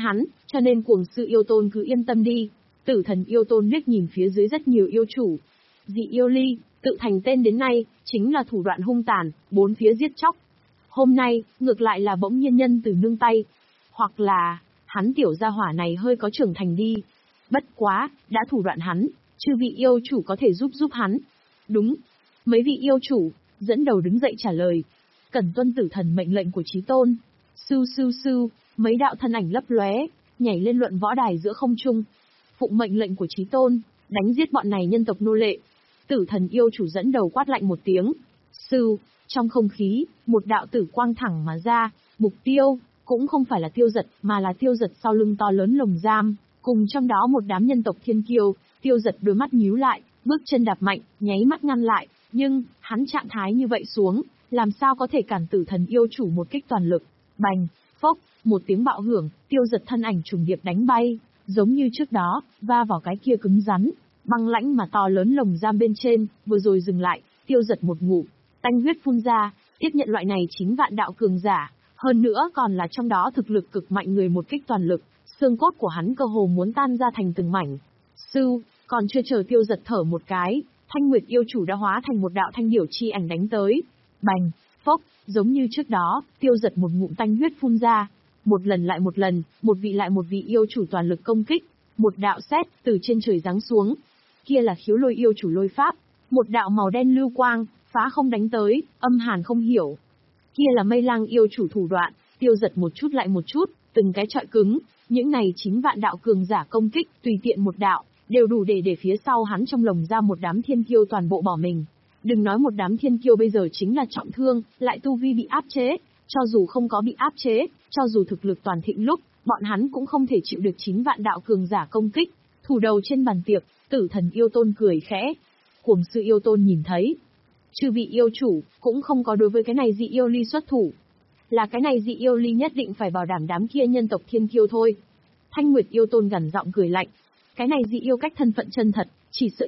Cho nên cuồng sư yêu tôn cứ yên tâm đi. Tử thần yêu tôn liếc nhìn phía dưới rất nhiều yêu chủ. Dị yêu ly, tự thành tên đến nay, chính là thủ đoạn hung tàn, bốn phía giết chóc. Hôm nay, ngược lại là bỗng nhiên nhân từ nương tay. Hoặc là, hắn tiểu gia hỏa này hơi có trưởng thành đi. Bất quá, đã thủ đoạn hắn, chư vị yêu chủ có thể giúp giúp hắn. Đúng. Mấy vị yêu chủ, dẫn đầu đứng dậy trả lời. Cẩn tuân tử thần mệnh lệnh của Chí Tôn. Sưu sưu sưu, mấy đạo thân ảnh lấp lóe, nhảy lên luận võ đài giữa không trung. Phụng mệnh lệnh của Chí Tôn, đánh giết bọn này nhân tộc nô lệ. Tử thần yêu chủ dẫn đầu quát lạnh một tiếng. Sưu, trong không khí, một đạo tử quang thẳng mà ra, mục tiêu, cũng không phải là Tiêu Dật, mà là Tiêu Dật sau lưng to lớn lồng giam, cùng trong đó một đám nhân tộc thiên kiêu. Tiêu Dật đôi mắt nhíu lại, bước chân đạp mạnh, nháy mắt ngăn lại, nhưng, hắn trạng thái như vậy xuống, làm sao có thể cản tử thần yêu chủ một kích toàn lực. Bành, phốc, một tiếng bạo hưởng, Tiêu Dật thân ảnh trùng điệp đánh bay, giống như trước đó, va vào cái kia cứng rắn, băng lãnh mà to lớn lồng giam bên trên, vừa rồi dừng lại, Tiêu Dật một ngụm, tanh huyết phun ra, tiếp nhận loại này chính vạn đạo cường giả, hơn nữa còn là trong đó thực lực cực mạnh người một kích toàn lực, xương cốt của hắn cơ hồ muốn tan ra thành từng mảnh. Sưu, còn chưa chờ Tiêu Dật thở một cái, Thanh Nguyệt yêu chủ đã hóa thành một đạo thanh điểu chi ảnh đánh tới. Bành, phốc, giống như trước đó, Tiêu Dật một ngụm tanh huyết phun ra, một lần lại một lần, một vị lại một vị yêu chủ toàn lực công kích, một đạo sét từ trên trời giáng xuống. Kia là Khiếu Lôi yêu chủ lôi pháp, một đạo màu đen lưu quang, phá không đánh tới, âm hàn không hiểu. Kia là Mây Lang yêu chủ thủ đoạn, Tiêu Dật một chút lại một chút, từng cái trọi cứng, những này chính vạn đạo cường giả công kích, tùy tiện một đạo, đều đủ để để phía sau hắn trong lồng ra một đám thiên kiêu toàn bộ bỏ mình. Đừng nói một đám thiên kiêu bây giờ chính là trọng thương, lại tu vi bị áp chế, cho dù không có bị áp chế, cho dù thực lực toàn thịnh lúc, bọn hắn cũng không thể chịu được chính vạn đạo cường giả công kích. Thủ đầu trên bàn tiệc, tử thần yêu tôn cười khẽ. Cuồng sư yêu tôn nhìn thấy. Chư vị yêu chủ, cũng không có đối với cái này dị yêu ly xuất thủ. Là cái này dị yêu ly nhất định phải bảo đảm đám kia nhân tộc thiên kiêu thôi. Thanh Nguyệt yêu tôn gằn giọng cười lạnh. Cái này dị yêu cách thân phận chân thật, chỉ sợ